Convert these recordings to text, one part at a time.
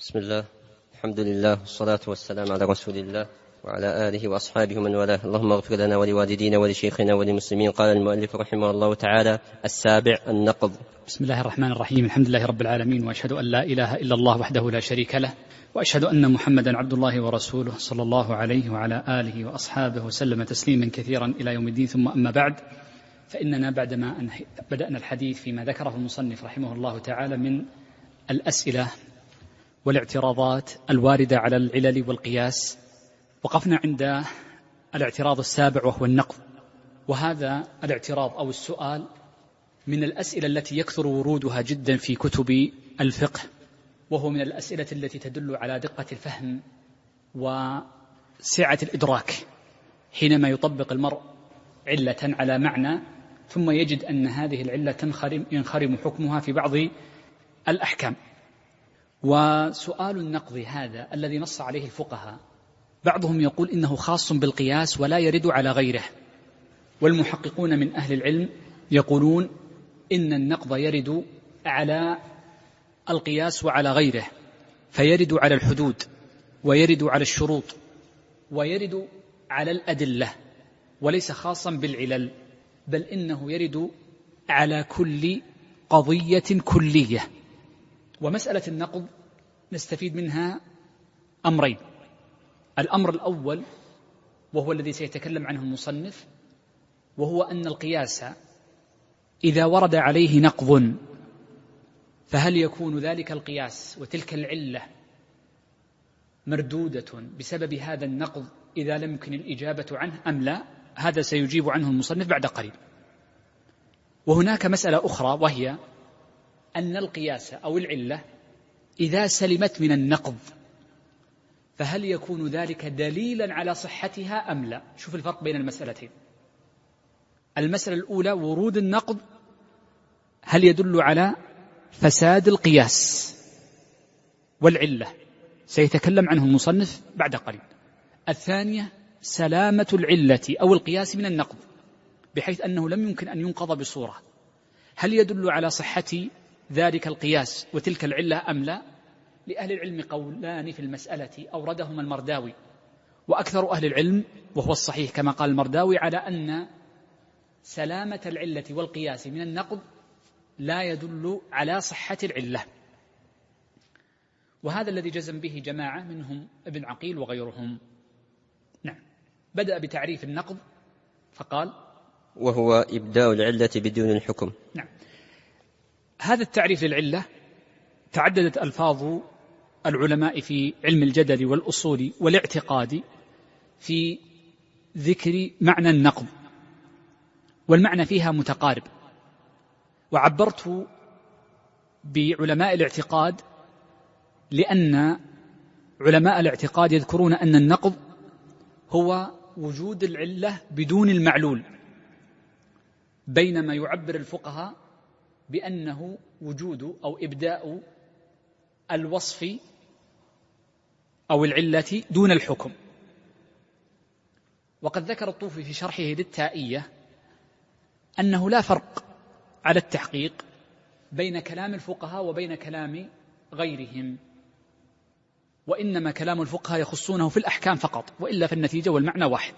بسم الله، الحمد لله، والصلاة والسلام على رسول الله وعلى آله وأصحابه من والاه. اللهم اغفر لنا ولوالدينا ولشيخنا وللمسلمين. قال المؤلف رحمه الله تعالى: السابع: النقض. بسم الله الرحمن الرحيم. الحمد لله رب العالمين، وأشهد أن لا إله إلا الله وحده لا شريك له، وأشهد أن محمدا عبد الله ورسوله صلى الله عليه وعلى آله وأصحابه وسلم تسليما كثيرا إلى يوم الدين. ثم أما بعد، فإننا بعدما بدأنا الحديث فيما ذكره المصنف رحمه الله تعالى من الأسئلة والاعتراضات الواردة على العلل والقياس، وقفنا عند الاعتراض السابع وهو النقض. وهذا الاعتراض أو السؤال من الأسئلة التي يكثر ورودها جدا في كتب الفقه، وهو من الأسئلة التي تدل على دقة الفهم وسعة الإدراك حينما يطبق المرء علة على معنى ثم يجد أن هذه العلة ينخرم حكمها في بعض الأحكام. وسؤال النقض هذا الذي نص عليه الفقهاء، بعضهم يقول إنه خاص بالقياس ولا يرد على غيره، والمحققون من أهل العلم يقولون إن النقض يرد على القياس وعلى غيره، فيرد على الحدود ويرد على الشروط ويرد على الأدلة، وليس خاصا بالعلل، بل إنه يرد على كل قضية كلية. ومسألة النقض نستفيد منها أمرين: الأمر الأول وهو الذي سيتكلم عنه المصنف، وهو أن القياس إذا ورد عليه نقض فهل يكون ذلك القياس وتلك العلة مردودة بسبب هذا النقض إذا لم يمكن الإجابة عنه أم لا؟ هذا سيجيب عنه المصنف بعد قليل. وهناك مسألة أخرى، وهي أن القياس أو العلة إذا سلمت من النقض فهل يكون ذلك دليلا على صحتها أم لا؟ شوف الفرق بين المسألتين. المسألة الأولى ورود النقض هل يدل على فساد القياس والعلة، سيتكلم عنه المصنف بعد قليل. الثانية سلامة العلة أو القياس من النقض، بحيث أنه لم يمكن أن ينقض بصورة، هل يدل على صحة ذلك القياس وتلك العلة أم لا؟ لأهل العلم قولان في المسألة أوردهما المرداوي، وأكثر أهل العلم وهو الصحيح كما قال المرداوي على أن سلامة العلة والقياس من النقض لا يدل على صحة العلة، وهذا الذي جزم به جماعة منهم ابن عقيل وغيرهم. نعم. بدأ بتعريف النقض فقال: وهو إبداء العلة بدون الحكم. نعم. هذا التعريف للعلة تعددت ألفاظ العلماء في علم الجدل والأصول والاعتقاد في ذكر معنى النقض، والمعنى فيها متقارب. وعبرت بعلماء الاعتقاد لأن علماء الاعتقاد يذكرون أن النقض هو وجود العلة بدون المعلول، بينما يعبر الفقهاء بأنه وجود أو إبداء الوصف أو العلة دون الحكم. وقد ذكر الطوفي في شرحه للتائية أنه لا فرق على التحقيق بين كلام الفقهاء وبين كلام غيرهم، وإنما كلام الفقهاء يخصونه في الأحكام فقط، وإلا في النتيجة والمعنى واحد.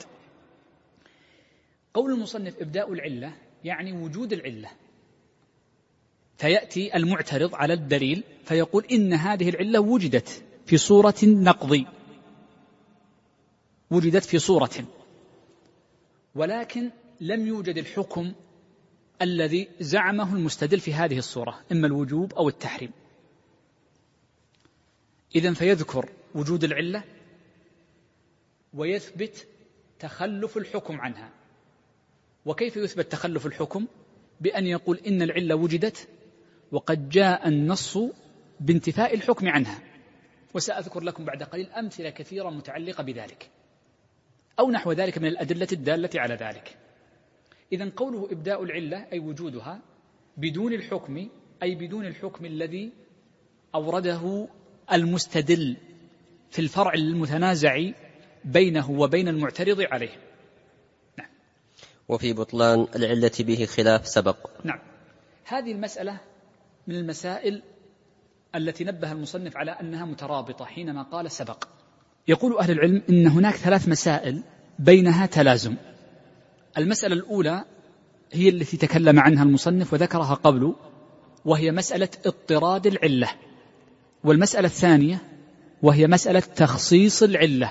قول المصنف إبداء العلة يعني وجود العلة، فيأتي المعترض على الدليل فيقول إن هذه العلة وجدت في صورة النقض، وجدت في صورة، ولكن لم يوجد الحكم الذي زعمه المستدل في هذه الصورة، إما الوجوب أو التحريم. إذن فيذكر وجود العلة ويثبت تخلف الحكم عنها. وكيف يثبت تخلف الحكم؟ بأن يقول إن العلة وجدت وقد جاء النص بانتفاء الحكم عنها، وسأذكر لكم بعد قليل أمثلة كثيرة متعلقة بذلك أو نحو ذلك من الأدلة الدالة على ذلك. إذن قوله إبداء العلة أي وجودها بدون الحكم، أي بدون الحكم الذي أورده المستدل في الفرع المتنازع بينه وبين المعترض عليه. نعم. وفي بطلان العلة به خلاف سبق. نعم. هذه المسألة من المسائل التي نبه المصنف على أنها مترابطة حينما قال سبق. يقول أهل العلم إن هناك 3 مسائل بينها تلازم. المسألة الأولى هي التي تكلم عنها المصنف وذكرها قبل، وهي مسألة اضطراد العلة. والمسألة الثانية وهي مسألة تخصيص العلة.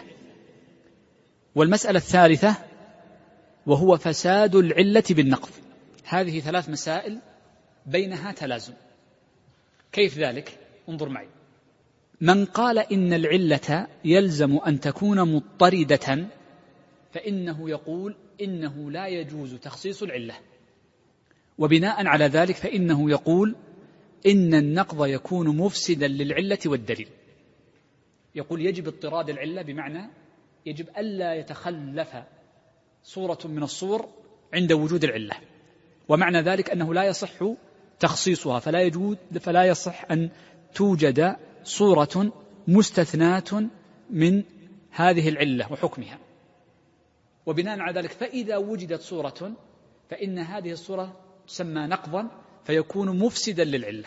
والمسألة الثالثة وهو فساد العلة بالنقض. هذه 3 مسائل بينها تلازم. كيف ذلك؟ انظر معي. من قال إن العلة يلزم أن تكون مضطردة فإنه يقول إنه لا يجوز تخصيص العلة، وبناء على ذلك فإنه يقول إن النقض يكون مفسدا للعلة والدليل. يقول يجب اضطراد العلة، بمعنى يجب ألا يتخلف صورة من الصور عند وجود العلة، ومعنى ذلك أنه لا يصح تخصيصها، فلا يصح أن توجد صورة مستثناة من هذه العلة وحكمها. وبناء على ذلك فإذا وجدت صورة فإن هذه الصورة تسمى نقضا فيكون مفسدا للعلة.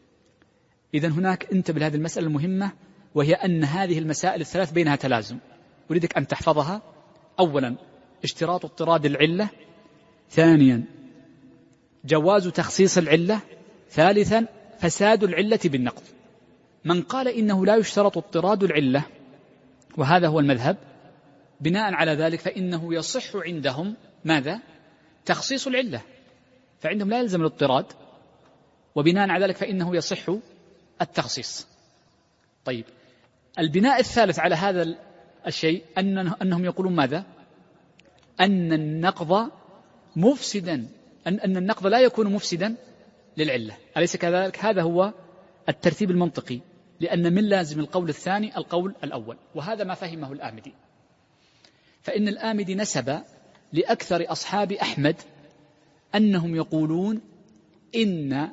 إذن هناك انتبه لهذه المسألة المهمة، وهي أن هذه المسائل ال3 بينها تلازم، أريدك أن تحفظها. أولا اشتراط اضطراد العلة، ثانيا جواز تخصيص العلة، ثالثا فساد العلة بالنقض. من قال إنه لا يشترط اضطراد العلة، وهذا هو المذهب، بناء على ذلك فإنه يصح عندهم ماذا؟ تخصيص العلة، فعندهم لا يلزم الاضطراد، وبناء على ذلك فإنه يصح التخصيص. طيب، البناء الثالث على هذا الشيء أنهم يقولون ماذا؟ أن النقض مفسدا، أن النقض لا يكون مفسدا للعلة، أليس كذلك؟ هذا هو الترتيب المنطقي، لأن من لازم القول الثاني القول الأول، وهذا ما فهمه الآمدي. فإن الآمدي نسب لأكثر أصحاب أحمد أنهم يقولون إن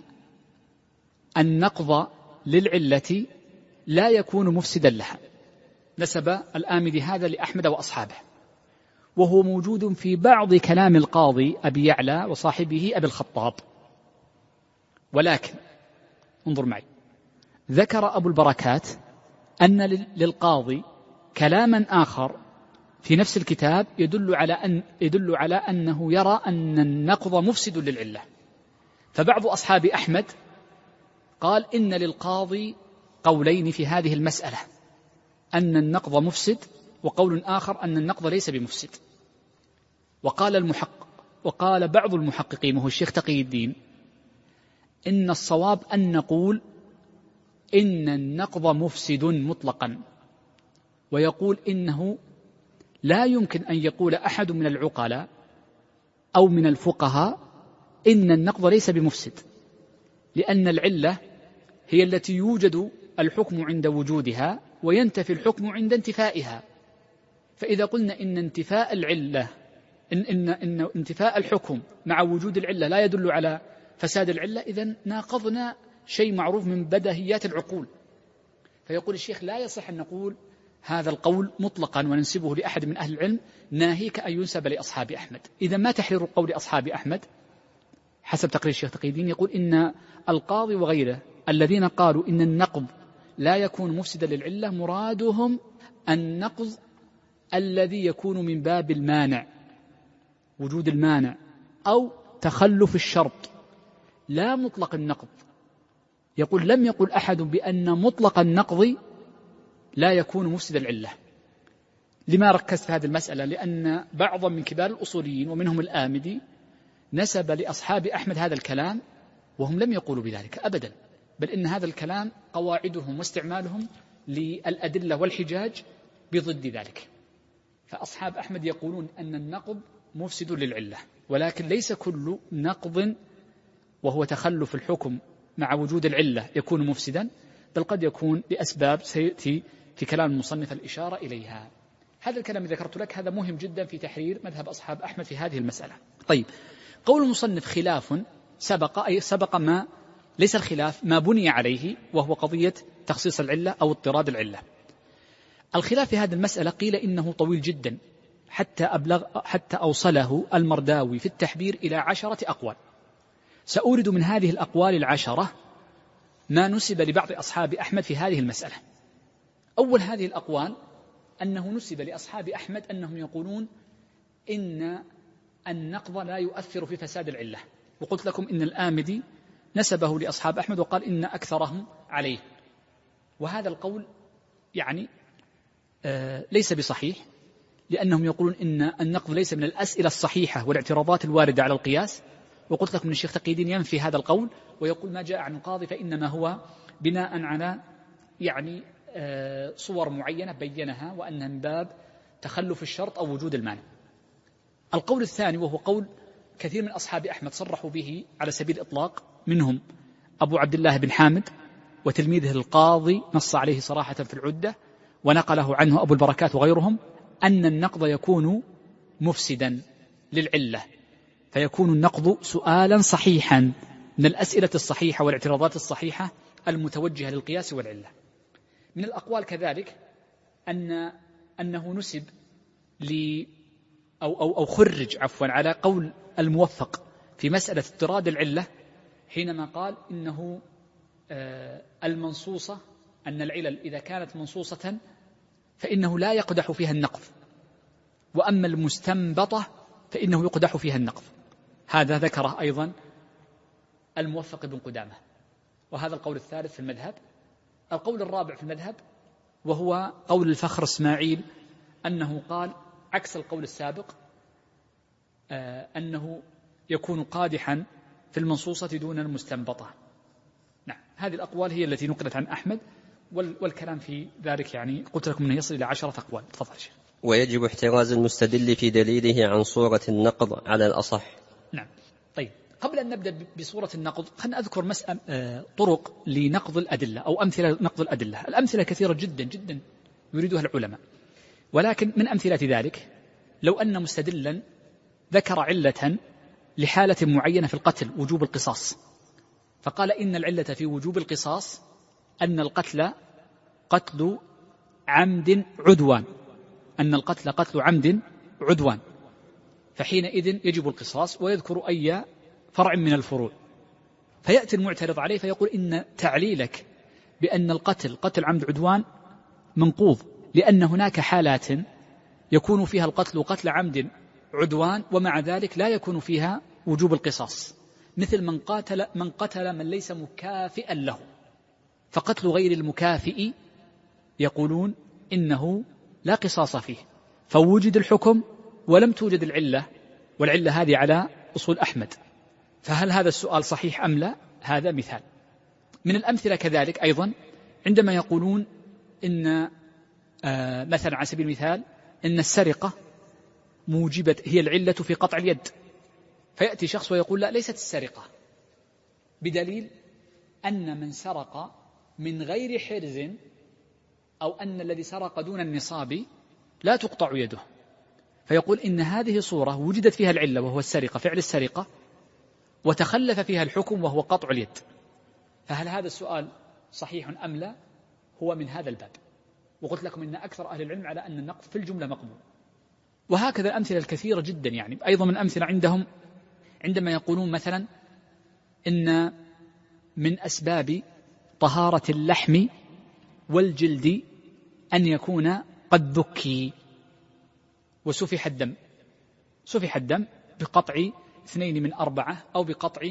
النقض للعلة لا يكون مفسدا لها. نسب الآمدي هذا لأحمد وأصحابه، وهو موجود في بعض كلام القاضي أبي يعلى وصاحبه أبي الخطاب. ولكن انظر معي، ذكر أبو البركات أن للقاضي كلاما آخر في نفس الكتاب يدل على أنه يرى أن النقض مفسد للعلة. فبعض أصحاب أحمد قال إن للقاضي قولين في هذه المسألة، أن النقض مفسد، وقول آخر أن النقض ليس بمفسد. وقال بعض المحققين وهو الشيخ تقي الدين إن الصواب أن نقول إن النقض مفسد مطلقا، ويقول إنه لا يمكن أن يقول أحد من العقلاء أو من الفقهاء إن النقض ليس بمفسد، لأن العلة هي التي يوجد الحكم عند وجودها وينتفي الحكم عند انتفائها. فإذا قلنا إن انتفاء العلة إن انتفاء الحكم مع وجود العلة لا يدل على فساد العلة، إذن ناقضنا شيء معروف من بديهيات العقول. فيقول الشيخ لا يصح أن نقول هذا القول مطلقا وننسبه لأحد من أهل العلم، ناهيك أن ينسب لأصحاب أحمد. إذا ما تحرير قول أصحاب أحمد حسب تقرير الشيخ تقي الدين؟ يقول إن القاضي وغيره الذين قالوا إن النقض لا يكون مفسدا للعلة مرادهم النقض الذي يكون من باب المانع، وجود المانع أو تخلف الشرط، لا مطلق النقض. يقول لم يقل أحد بأن مطلق النقض لا يكون مفسد العلة. لما ركزت في هذه المسألة؟ لأن بعضا من كبار الأصوليين ومنهم الآمدي نسب لأصحاب أحمد هذا الكلام، وهم لم يقولوا بذلك أبدا، بل إن هذا الكلام قواعدهم واستعمالهم للأدلة والحجاج بضد ذلك. فأصحاب أحمد يقولون أن النقض مفسد للعلة، ولكن ليس كل نقض وهو تخلف الحكم مع وجود العلة يكون مفسدا، بل قد يكون لأسباب سيأتي في كلام المصنف الإشارة إليها. هذا الكلام الذي ذكرت لك هذا مهم جدا في تحرير مذهب أصحاب أحمد في هذه المسألة. طيب، قول المصنف خلاف سبق ما ليس الخلاف ما بني عليه، وهو قضية تخصيص العلة أو اضطراد العلة. الخلاف في هذه المسألة قيل إنه طويل جدا حتى أوصله المرداوي في التحبير إلى 10 أقوال. سأورد من هذه الأقوال 10 ما نسب لبعض أصحاب أحمد في هذه المسألة. أول هذه الأقوال أنه نسب لأصحاب أحمد أنهم يقولون إن النقض لا يؤثر في فساد العلة، وقلت لكم إن الآمدي نسبه لأصحاب أحمد وقال إن أكثرهم عليه، وهذا القول يعني ليس بصحيح، لأنهم يقولون إن النقض ليس من الأسئلة الصحيحة والاعتراضات الواردة على القياس، وقلت لكم أن الشيخ تقي الدين ينفي هذا القول ويقول ما جاء عن القاضي فإنما هو بناء على يعني صور معينة بينها وأنها من باب تخلف الشرط أو وجود المانع. القول الثاني وهو قول كثير من أصحاب أحمد صرحوا به على سبيل الإطلاق، منهم أبو عبد الله بن حامد وتلميذه القاضي نص عليه صراحة في العدة ونقله عنه أبو البركات وغيرهم، أن النقض يكون مفسدا للعلة، فيكون النقض سؤالا صحيحا من الأسئلة الصحيحة والاعتراضات الصحيحة المتوجهة للقياس والعلة. من الأقوال كذلك أنه نسب أو خرج على قول الموفق في مسألة اضطراد العلة حينما قال إنه المنصوصة أن العلل إذا كانت منصوصة فإنه لا يقدح فيها النقض، وأما المستنبطة فإنه يقدح فيها النقض. هذا ذكره أيضا الموفق بن قدامة، وهذا القول الثالث في المذهب. القول الرابع في المذهب وهو قول الفخر اسماعيل أنه قال عكس القول السابق، أنه يكون قادحا في المنصوصة دون المستنبطة. نعم، هذه الأقوال هي التي نقلت عن أحمد، والكلام في ذلك يعني قلت لكم أنه يصل إلى 10 أقوال. تفضل شيخ. ويجب احتراز المستدل في دليله عن صورة النقض على الأصح. نعم. طيب، قبل أن نبدأ بصورة النقض خلنا أذكر طرق لنقض الأدلة أو أمثلة نقض الأدلة. الأمثلة كثيرة جدا جدا يريدها العلماء، ولكن من أمثلة ذلك لو أن مستدلا ذكر علة لحالة معينة في القتل وجوب القصاص، فقال إن العلة في وجوب القصاص أن القتل قتل عمد عدوان، أن القتل قتل عمد عدوان، فحينئذ يجب القصاص، ويذكر أي فرع من الفروع. فيأتي المعترض عليه فيقول إن تعليلك بأن القتل قتل عمد عدوان منقوض، لأن هناك حالات يكون فيها القتل قتل عمد عدوان ومع ذلك لا يكون فيها وجوب القصاص، مثل من قتل من ليس مكافئا له، فقتل غير المكافئ يقولون إنه لا قصاص فيه، فوجد الحكم ولم توجد العلة، والعلة هذه على أصول أحمد. فهل هذا السؤال صحيح أم لا؟ هذا مثال. من الأمثلة كذلك أيضا عندما يقولون إن مثلا على سبيل المثال إن السرقة موجبة هي العلة في قطع اليد، فيأتي شخص ويقول لا، ليست السرقة، بدليل أن من سرق من غير حرز أو أن الذي سرق دون النصاب لا تقطع يده، فيقول إن هذه صورة وجدت فيها العلة وهو السرقة، فعل السرقة، وتخلف فيها الحكم وهو قطع اليد، فهل هذا السؤال صحيح أم لا؟ هو من هذا الباب. وقلت لكم إن أكثر أهل العلم على أن النقض في الجملة مقبول. وهكذا الأمثلة الكثيرة جدا، يعني أيضا من أمثلة عندهم عندما يقولون مثلا إن من أسباب طهارة اللحم والجلد أن يكون قد ذكي وسفح الدم، سفح الدم بقطع 2 من 4 أو بقطع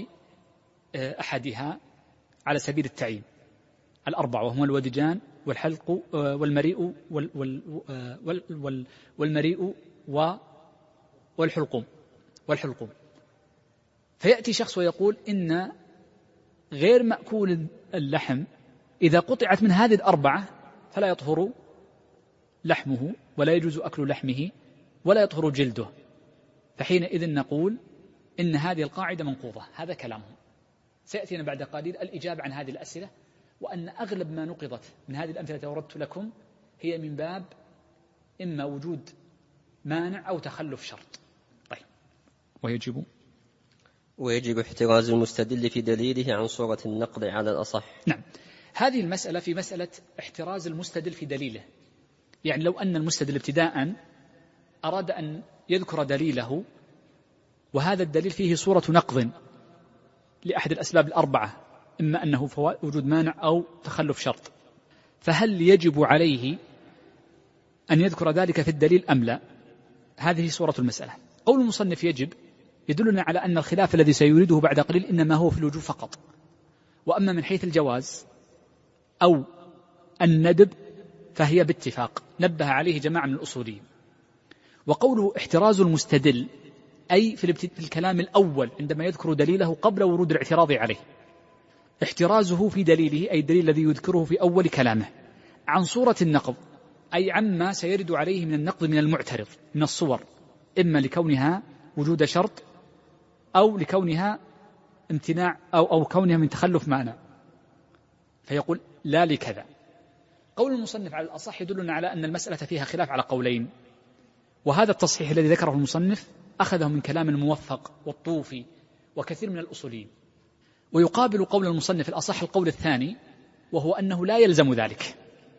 أحدها على سبيل التعيين، 4 وهما الودجان والحلق والمريء والمريء والحلقوم. فيأتي شخص ويقول إن غير مأكول اللحم إذا قطعت من هذه 4 فلا يطهر لحمه ولا يجوز أكل لحمه ولا يطهر جلده، فحينئذ نقول إن هذه القاعدة منقوضة. هذا كلامهم. سيأتينا بعد قليل الإجابة عن هذه الأسئلة، وأن أغلب ما نقضت من هذه الأمثلة التي وردت لكم هي من باب إما وجود مانع أو تخلف شرط. طيب، ويجب احتراز المستدل في دليله عن صورة النقض على الأصح. نعم، هذه المسألة في مسألة احتراز المستدل في دليله، يعني لو أن المستدل ابتداء أراد أن يذكر دليله وهذا الدليل فيه صورة نقض لأحد الأسباب 4 إما أنه وجود مانع أو تخلف شرط، فهل يجب عليه أن يذكر ذلك في الدليل أم لا؟ هذه صورة المسألة. قول المصنف يجب يدلنا على أن الخلاف الذي سيريده بعد قليل إنما هو في الوجوب فقط، وأما من حيث الجواز أو الندب فهي باتفاق نبه عليه جماعة من الأصوليين. وقوله احتراز المستدل أي في الكلام الأول عندما يذكر دليله قبل ورود الاعتراض عليه، احترازه في دليله أي الدليل الذي يذكره في أول كلامه عن صورة النقض، أي عما سيرد عليه من النقض من المعترض من الصور، إما لكونها وجود شرط أو لكونها امتناع أو كونها من تخلف معنى، فيقول لا لكذا. قول المصنف على الأصح يدلنا على أن المسألة فيها خلاف على قولين، وهذا التصحيح الذي ذكره المصنف أخذه من كلام الموفق والطوفي وكثير من الأصوليين. ويقابل قول المصنف الأصح القول الثاني، وهو أنه لا يلزم ذلك،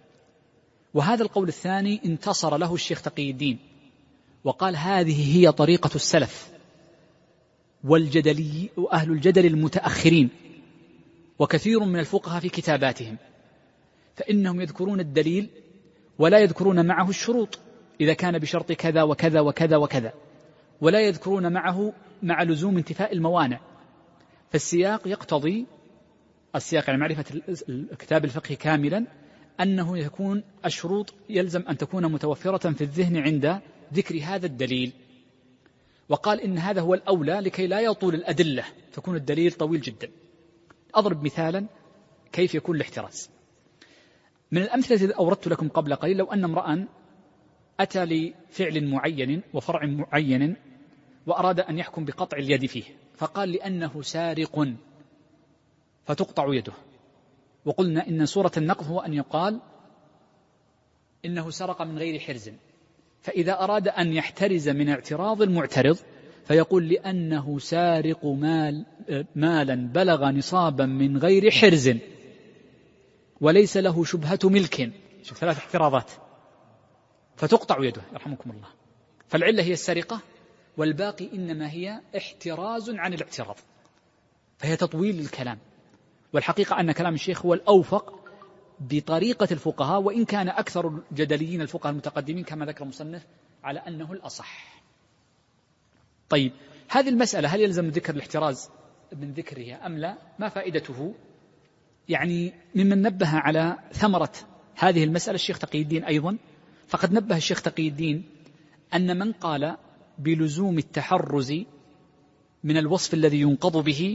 وهذا القول الثاني انتصر له الشيخ تقي الدين وقال هذه هي طريقة السلف والجدلي وأهل الجدل المتأخرين وكثير من الفقهاء في كتاباتهم، فإنهم يذكرون الدليل ولا يذكرون معه الشروط إذا كان بشرط كذا وكذا وكذا وكذا، ولا يذكرون معه مع لزوم انتفاء الموانع. فالسياق يقتضي السياق يعني معرفة الكتاب الفقهي كاملا أنه يكون الشروط يلزم أن تكون متوفرة في الذهن عند ذكر هذا الدليل. وقال إن هذا هو الأولى لكي لا يطول الأدلة فيكون الدليل طويل جدا. أضرب مثالا كيف يكون الاحتراز. من الأمثلة التي أوردت لكم قبل قليل، لو أن امرأ أتى لفعل معين وفرع معين وأراد أن يحكم بقطع اليد فيه، فقال لأنه سارق فتقطع يده، وقلنا إن صورة النقض هو أن يقال إنه سرق من غير حرز، فإذا أراد أن يحترز من اعتراض المعترض فيقول لأنه سارق مالا بلغ نصابا من غير حرز وليس له شبهة ملك. شوف 3 احتراضات، فتقطع يده يرحمكم الله. فالعلة هي السرقة والباقي إنما هي احتراز عن الاعتراض، فهي تطويل الكلام. والحقيقة أن كلام الشيخ هو الأوفق بطريقة الفقهاء، وإن كان أكثر الجدليين الفقهاء المتقدمين كما ذكر المصنف على أنه الأصح. طيب هذه المسألة هل يلزم ذكر الاحتراز من ذكرها أم لا؟ ما فائدته؟ يعني ممن نبه على ثمرة هذه المسألة الشيخ تقي الدين أيضا، فقد نبه الشيخ تقي الدين أن من قال بلزوم التحرز من الوصف الذي ينقض به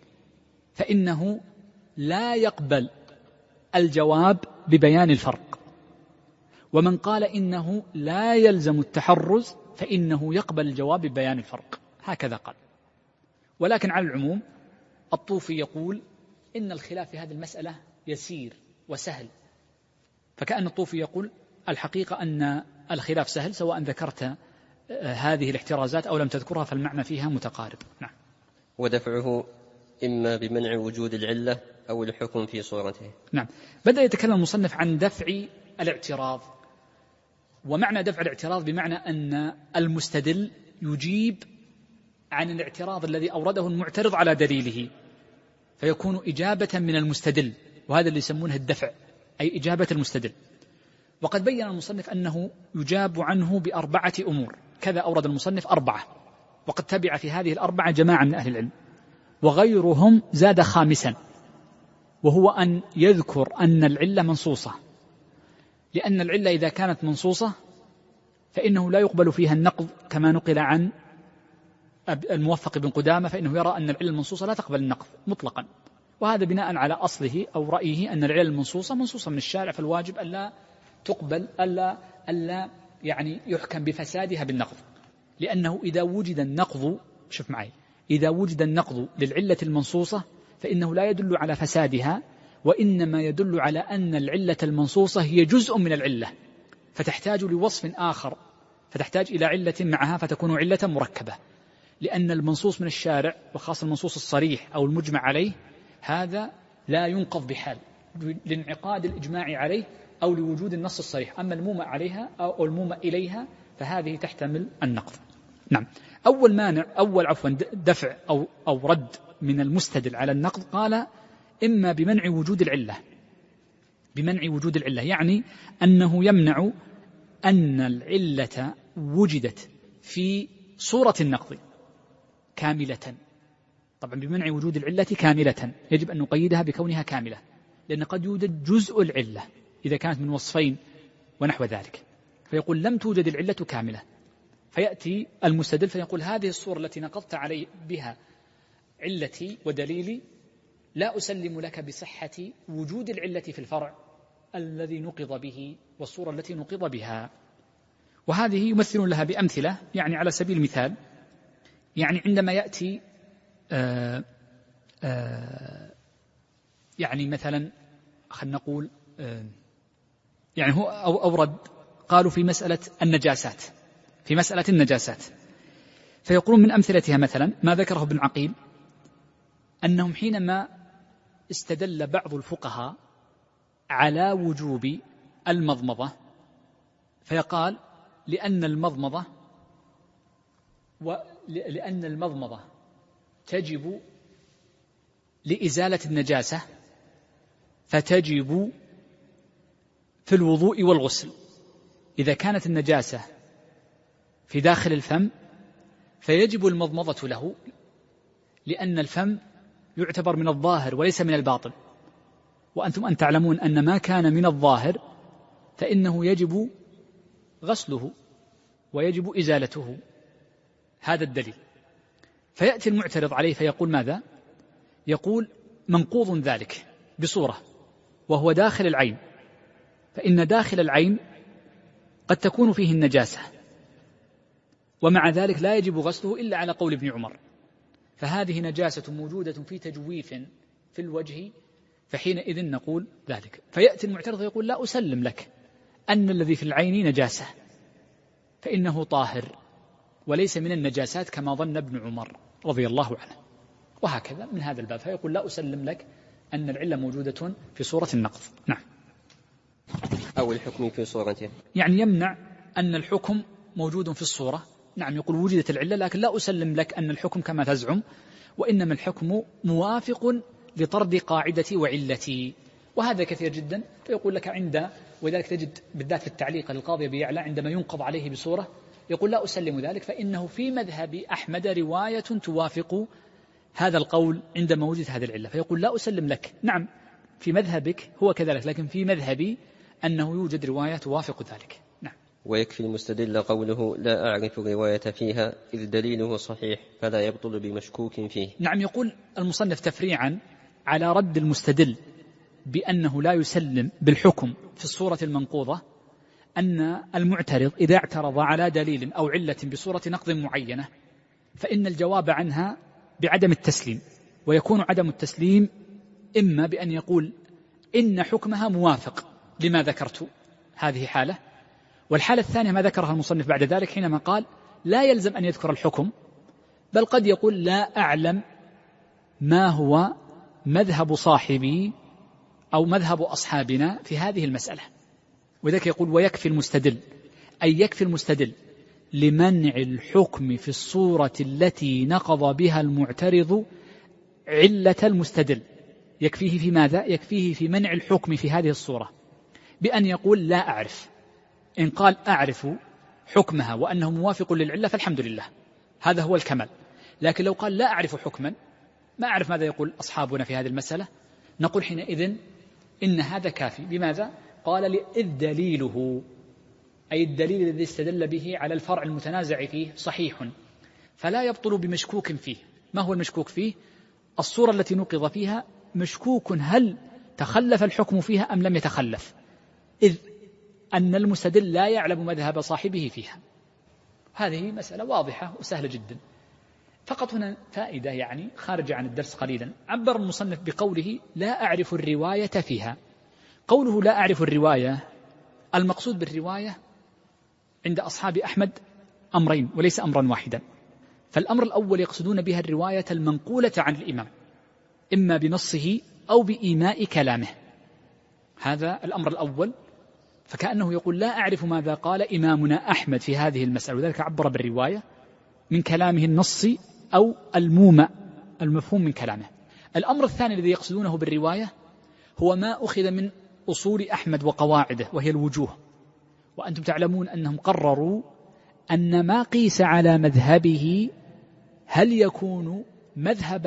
فإنه لا يقبل الجواب ببيان الفرق، ومن قال إنه لا يلزم التحرز فإنه يقبل الجواب ببيان الفرق، هكذا قال. ولكن على العموم الطوفي يقول إن الخلاف في هذه المسألة يسير وسهل، فكأن الطوفي يقول الحقيقة أن الخلاف سهل سواء ذكرت هذه الاحترازات أو لم تذكرها فالمعنى فيها متقارب. نعم. ودفعه إما بمنع وجود العلة أو الحكم في صورته. نعم. بدأ يتكلم المصنف عن دفع الاعتراض، ومعنى دفع الاعتراض بمعنى أن المستدل يجيب عن الاعتراض الذي أورده المعترض على دليله، فيكون إجابة من المستدل، وهذا اللي يسمونه الدفع أي إجابة المستدل. وقد بين المصنف أنه يجاب عنه ب4 أمور، كذا أورد المصنف 4، وقد تبع في هذه 4 جماعة من أهل العلم، وغيرهم زاد 5، وهو أن يذكر أن العلة منصوصة، لأن العلة إذا كانت منصوصة فإنه لا يقبل فيها النقض، كما نقل عن الموفق بن قدامة فإنه يرى أن العلة المنصوصة لا تقبل النقض مطلقا، وهذا بناء على أصله أو رأيه أن العلة المنصوصة منصوصة من الشارع، فالواجب ألا تقبل ألا يعني يحكم بفسادها بالنقض، لأنه إذا وجد النقض، شوف معي، إذا وجد النقض للعلة المنصوصة فإنه لا يدل على فسادها، وإنما يدل على أن العلة المنصوصة هي جزء من العلة فتحتاج لوصف آخر، فتحتاج إلى علة معها فتكون علة مركبة، لأن المنصوص من الشارع وخاصة المنصوص الصريح أو المجمع عليه هذا لا ينقض بحال لانعقاد الإجماع عليه أو لوجود النص الصريح، أما المومأ عليها أو المومأ إليها فهذه تحتمل النقض. نعم. أول دفع أو رد من المستدل على النقض قال إما بمنع وجود العلة، يعني أنه يمنع أن العلة وجدت في صورة النقض كاملة. طبعا بمنع وجود العلة كاملة يجب أن نقيدها بكونها كاملة، لأن قد يوجد جزء العلة إذا كانت من وصفين ونحو ذلك، فيقول لم توجد العلة كاملة، فيأتي المستدل فيقول هذه الصورة التي نقضت علي بها علتي ودليلي لا أسلم لك بصحة وجود العلة في الفرع الذي نقض به والصورة التي نقض بها. وهذه يمثلون لها بأمثلة، يعني على سبيل المثال، يعني عندما يأتي يعني مثلا خلينا نقول يعني هو أورد قالوا في مسألة النجاسات، فيقولون من أمثلتها مثلا ما ذكره ابن عقيل، أنهم حينما استدل بعض الفقهاء على وجوب المضمضة فيقال لأن المضمضة تجب لإزالة النجاسة فتجب في الوضوء والغسل. إذا كانت النجاسة في داخل الفم فيجب المضمضة له، لأن الفم يعتبر من الظاهر وليس من الباطن، وأنتم أن تعلمون أن ما كان من الظاهر فإنه يجب غسله ويجب إزالته. هذا الدليل. فيأتي المعترض عليه فيقول ماذا؟ يقول منقوض ذلك بصورة وهو داخل العين، فإن داخل العين قد تكون فيه النجاسة، ومع ذلك لا يجب غسله إلا على قول ابن عمر، فهذه نجاسة موجودة في تجويف في الوجه، فحينئذ نقول ذلك. فيأتي المعترض يقول لا أسلم لك أن الذي في العين نجاسة، فإنه طاهر وليس من النجاسات كما ظن ابن عمر رضي الله عنه، وهكذا من هذا الباب. فيقول لا أسلم لك أن العلة موجودة في صورة النقض. نعم. أو الحكم في صورته، يعني يمنع أن الحكم موجود في الصورة. نعم، يقول وجدت العلة لكن لا أسلم لك أن الحكم كما تزعم، وإنما الحكم موافق لطرد قاعدتي وعلتي، وهذا كثير جدا. فيقول لك وذلك تجد بالذات في التعليق للقاضي أبي يعلى عندما ينقض عليه بصورة يقول لا أسلم ذلك، فإنه في مذهب أحمد رواية توافق هذا القول عندما وجدت هذه العلة، فيقول لا أسلم لك. نعم في مذهبك هو كذلك، لكن في مذهبي أنه يوجد رواية توافق ذلك. نعم. ويكفي المستدل قوله لا أعرف الرواية فيها إذ دليله صحيح فلا يبطل بمشكوك فيه. نعم. يقول المصنف تفريعا على رد المستدل بأنه لا يسلم بالحكم في الصورة المنقوضة، أن المعترض إذا اعترض على دليل أو علة بصورة نقض معينة فإن الجواب عنها بعدم التسليم، ويكون عدم التسليم إما بأن يقول إن حكمها موافق لما ذكرت، هذه حالة. والحالة الثانية ما ذكرها المصنف بعد ذلك حينما قال لا يلزم أن يذكر الحكم، بل قد يقول لا أعلم ما هو مذهب صاحبي أو مذهب أصحابنا في هذه المسألة. وذلك يقول ويكفي المستدل، أي يكفي المستدل لمنع الحكم في الصورة التي نقض بها المعترض علة المستدل. يكفيه في ماذا؟ يكفيه في منع الحكم في هذه الصورة بأن يقول لا أعرف. إن قال أعرف حكمها وأنه موافق للعلة فالحمد لله، هذا هو الكمال. لكن لو قال لا أعرف حكما، ما أعرف ماذا يقول أصحابنا في هذه المسألة، نقول حينئذ إن هذا كافي. بماذا؟ قال إذ دليله، أي الدليل الذي استدل به على الفرع المتنازع فيه صحيح فلا يبطل بمشكوك فيه. ما هو المشكوك فيه؟ الصورة التي نقض فيها مشكوك هل تخلف الحكم فيها أم لم يتخلف، إذ أن المستدل لا يعلم مذهب صاحبه فيها. هذه مسألة واضحة وسهلة جدا. فقط هنا فائدة يعني خارجة عن الدرس قليلا. عبر المصنف بقوله لا أعرف الرواية فيها. قوله لا أعرف الرواية، المقصود بالرواية عند أصحاب أحمد أمرين وليس أمرا واحدا. فالأمر الأول يقصدون بها الرواية المنقولة عن الإمام، إما بنصه أو بإيماء كلامه، هذا الأمر الأول. فكأنه يقول لا أعرف ماذا قال إمامنا أحمد في هذه المسألة، وذلك عبر بالرواية من كلامه النصي أو المومأ المفهوم من كلامه. الأمر الثاني الذي يقصدونه بالرواية هو ما أخذ من أصول أحمد وقواعده، وهي الوجوه. وأنتم تعلمون أنهم قرروا أن ما قيس على مذهبه هل يكون مذهبا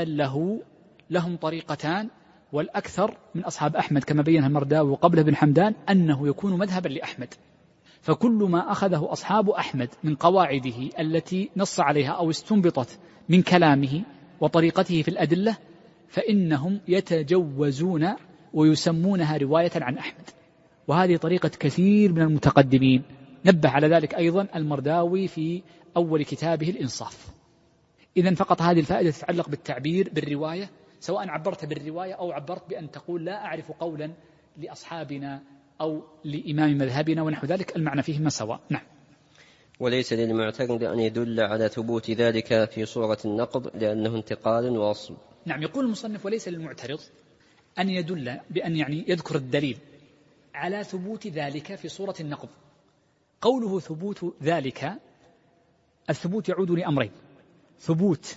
لهم طريقتان، والأكثر من أصحاب أحمد كما بينها المرداوي وقبله بن حمدان أنه يكون مذهبا لأحمد. فكل ما أخذه أصحاب أحمد من قواعده التي نص عليها أو استنبطت من كلامه وطريقته في الأدلة فإنهم يتجوزون ويسمونها رواية عن أحمد. وهذه طريقة كثير من المتقدمين، نبه على ذلك أيضا المرداوي في أول كتابه الإنصاف. إذن فقط هذه الفائدة تتعلق بالتعبير بالرواية، سواء عبرت بالرواية أو عبرت بأن تقول لا أعرف قولا لأصحابنا أو لإمام مذهبنا ونحو ذلك، المعنى فيهما سواء. نعم. وليس للمعتقد أن يدل على ثبوت ذلك في صورة النقض لأنه انتقال وأصل. نعم، يقول المصنف وليس للمعترض أن يدل بأن يعني يذكر الدليل على ثبوت ذلك في صورة النقض. قوله ثبوت ذلك، الثبوت يعود لأمرين: ثبوت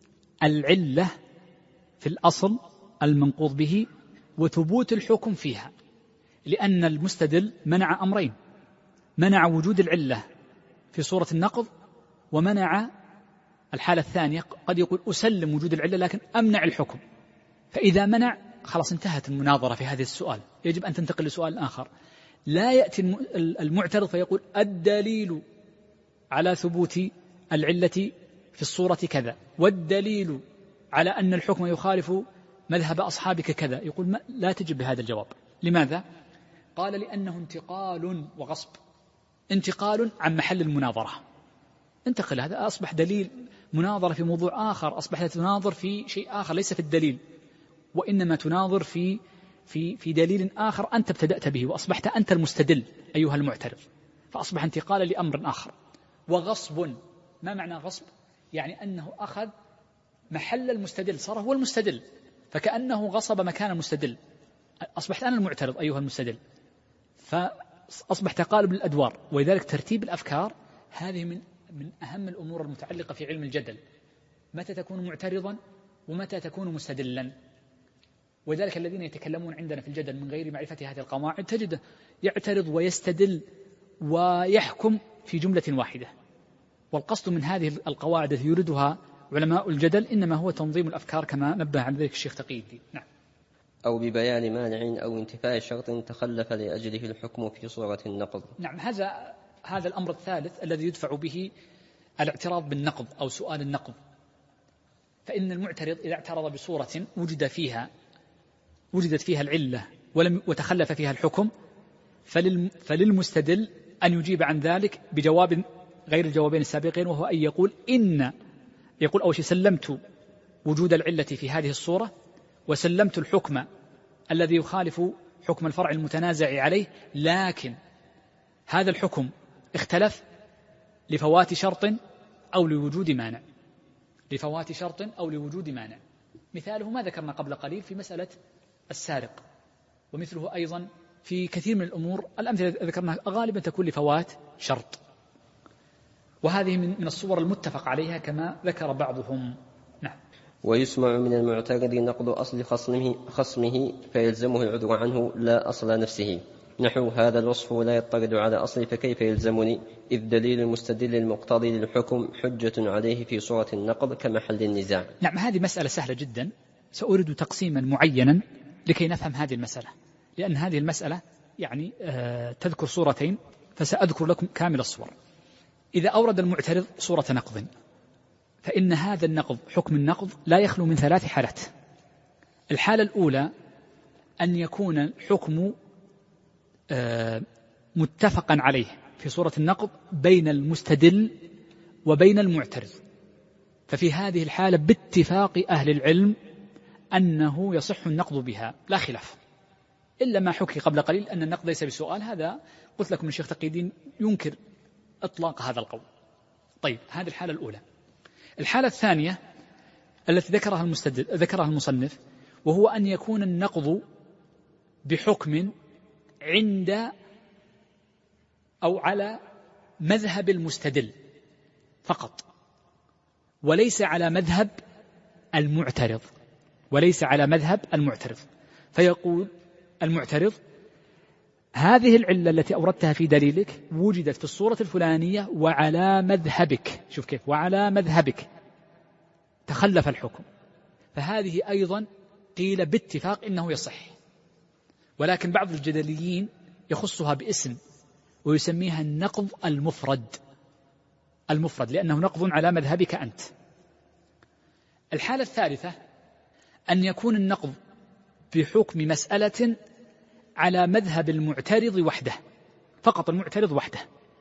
العلة في الأصل المنقوض به، وثبوت الحكم فيها. لأن المستدل منع أمرين: منع وجود العلة في صورة النقض، ومنع الحالة الثانية قد يقول أسلم وجود العلة لكن أمنع الحكم. فإذا منع خلاص انتهت المناظرة في هذا السؤال، يجب أن تنتقل لسؤال آخر. لا يأتي المعترض فيقول الدليل على ثبوت العلة في الصورة كذا، والدليل على أن الحكم يخالف مذهب أصحابك كذا. يقول لا تجب بهذا الجواب. لماذا؟ قال لأنه انتقال وغصب، انتقال عن محل المناظرة. انتقل، هذا أصبح دليل مناظرة في موضوع آخر، أصبحت تناظر في شيء آخر ليس في الدليل، وإنما تناظر في دليل آخر أنت ابتدأت به، وأصبحت أنت المستدل أيها المعترض، فأصبح انتقال لأمر آخر. وغصب، ما معنى غصب؟ يعني أنه أخذ محل المستدل، صار هو المستدل، فكأنه غصب مكان المستدل. أصبحت أنا المعترض أيها المستدل، فأصبح تقالب الأدوار. ولذلك ترتيب الأفكار هذه من أهم الأمور المتعلقة في علم الجدل، متى تكون معترضا ومتى تكون مستدلا. ولذلك الذين يتكلمون عندنا في الجدل من غير معرفة هذه القواعد تجد يعترض ويستدل ويحكم في جملة واحدة. والقصد من هذه القواعد التي يريدها علماء الجدل إنما هو تنظيم الأفكار كما نبه عن ذلك الشيخ تقي الدين. نعم. أو ببيان مانع أو انتفاء شرط تخلف لأجله الحكم في صورة النقض. نعم، هذا الأمر الثالث الذي يدفع به الاعتراض بالنقض أو سؤال النقض. فإن المعترض إذا اعترض بصورة وجدت فيها العلة وتخلف فيها الحكم، فللمستدل أن يجيب عن ذلك بجواب غير الجوابين السابقين، وهو أن يقول أول شيء سلمت وجود العلة في هذه الصورة، وسلمت الحكم الذي يخالف حكم الفرع المتنازع عليه، لكن هذا الحكم اختلف لفوات شرط أو لوجود مانع. لفوات شرط أو لوجود مانع. مثاله ما ذكرنا قبل قليل في مسألة السارق، ومثله أيضا في كثير من الأمور. الأمثلة ذكرناها غالبا تكون لفوات شرط، وهذه من الصور المتفق عليها كما ذكر بعضهم. نعم. ويسمع من المعترض نقض أصل خصمه فيلزمه العذر عنه لا أصل نفسه، نحو هذا الوصف لا يطرد على أصلي فكيف يلزمني، إذ دليل المستدل المقتضي للحكم حجة عليه في صورة النقض كمحل النزاع. نعم، هذه مسألة سهلة جدا، سأريد تقسيما معينا لكي نفهم هذه المسألة، لأن هذه المسألة يعني تذكر صورتين، فسأذكر لكم كامل الصور. إذا أورد المعترض صورة نقض، فإن هذا النقض حكم النقض لا يخلو من 3 حالات. الحالة الأولى أن يكون الحكم متفقا عليه في صورة النقض بين المستدل وبين المعترض، ففي هذه الحالة باتفاق أهل العلم أنه يصح النقض بها لا خلاف، إلا ما حكي قبل قليل أن النقض ليس بسؤال. هذا قلت لكم الشيخ تقي الدين ينكر إطلاق هذا القول. طيب، هذه الحالة الأولى. الحالة الثانية التي ذكرها المصنف، وهو أن يكون النقض بحكم عند أو على مذهب المستدل فقط، وليس على مذهب المعترض. وليس على مذهب المعترض. فيقول المعترض: هذه العلة التي أوردتها في دليلك وجدت في الصورة الفلانية وعلى مذهبك، شوف كيف، وعلى مذهبك تخلف الحكم، فهذه أيضا قيل باتفاق إنه يصح. ولكن بعض الجدليين يخصها باسم ويسميها النقض المفرد لأنه نقض على مذهبك أنت. الحالة الثالثة أن يكون النقض بحكم مسألة على مذهب المعترض وحده، فقط المعترض وحده،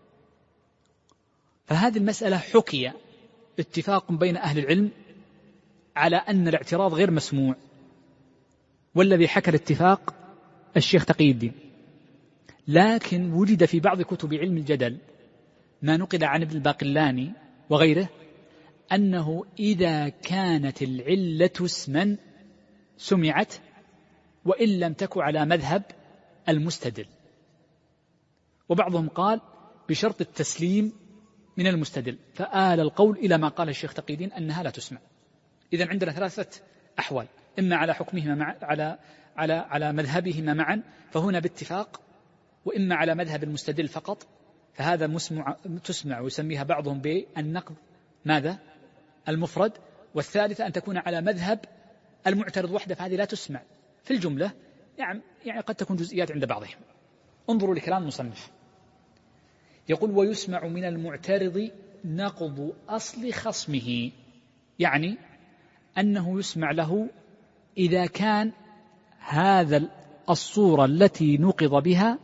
فهذه المسألة حكي اتفاق بين أهل العلم على أن الاعتراض غير مسموع، والذي حكى الاتفاق الشيخ تقي الدين. لكن وجد في بعض كتب علم الجدل ما نقل عن ابن الباقلاني وغيره أنه إذا كانت العلة اسما سمعت وإن لم تكن على مذهب المستدل، وبعضهم قال بشرط التسليم من المستدل، فآل القول إلى ما قال الشيخ تقي الدين أنها لا تسمع. إذن عندنا ثلاثة أحوال: إما على حكمهما مع على مذهبهما معا فهنا باتفاق، وإما على مذهب المستدل فقط، فهذا تسمع ويسميها بعضهم بالنقض ماذا؟ المفرد. والثالثة أن تكون على مذهب المعترض وحده، فهذه لا تسمع في الجملة، يعني قد تكون جزئيات عند بعضهم. انظروا لكلام المصنف، يقول: ويسمع من المعترض نقض أصل خصمه، يعني أنه يسمع له إذا كان هذا الصورة التي نقض بها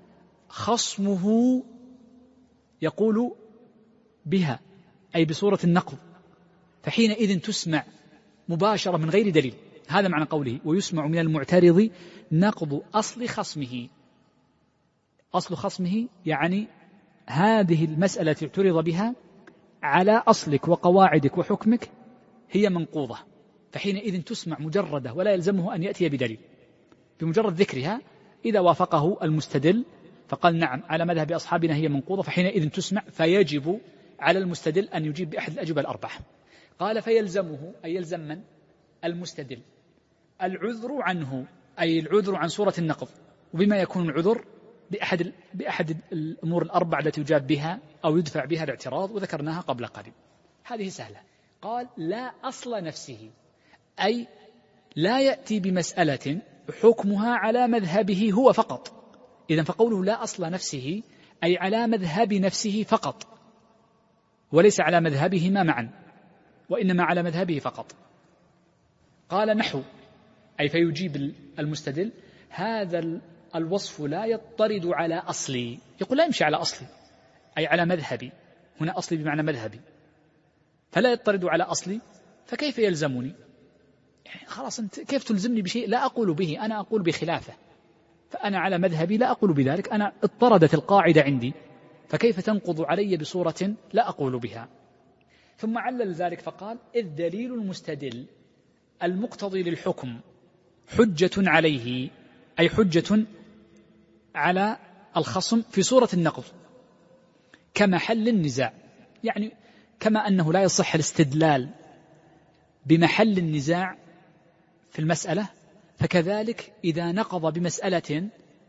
خصمه يقول بها، أي بصورة النقض، فحينئذ تسمع مباشرة من غير دليل. هذا معنى قوله: ويسمع من المعترض نقض أصل خصمه. أصل خصمه يعني هذه المسألة اعترض بها على أصلك وقواعدك وحكمك هي منقوضة، فحينئذ تسمع مجردة ولا يلزمه أن يأتي بدليل، بمجرد ذكرها إذا وافقه المستدل فقال نعم على مذهب أصحابنا هي منقوضة، فحينئذ تسمع، فيجب على المستدل أن يجيب بأحد الأجوبة الأربعة. قال: فيلزمه، أي يلزم من؟ المستدل، العذر عنه، أي العذر عن صورة النقض. وبما يكون العذر؟ بأحد الأمور الأربعة التي يجاب بها أو يدفع بها الاعتراض، وذكرناها قبل قليل. هذه سهلة. قال: لا أصل نفسه، أي لا يأتي بمسألة حكمها على مذهبه هو فقط. إذن فقوله لا أصل نفسه أي على مذهب نفسه فقط، وليس على مذهبهما معا، وإنما على مذهبه فقط. قال: نحو، أي فيجيب المستدل: هذا الوصف لا يضطرد على أصلي. يقول لا يمشي على أصلي، أي على مذهبي، هنا أصلي بمعنى مذهبي، فلا يضطرد على أصلي، فكيف يلزمني؟ يعني خلاص أنت كيف تلزمني بشيء لا أقول به، أنا أقول بخلافه، فأنا على مذهبي لا أقول بذلك، أنا اضطردت القاعدة عندي، فكيف تنقض علي بصورة لا أقول بها؟ ثم علل ذلك فقال: إذ دليل المستدل المقتضي للحكم حجة عليه، أي حجة على الخصم في صورة النقض كمحل النزاع، يعني كما أنه لا يصح الاستدلال بمحل النزاع في المسألة، فكذلك إذا نقض بمسألة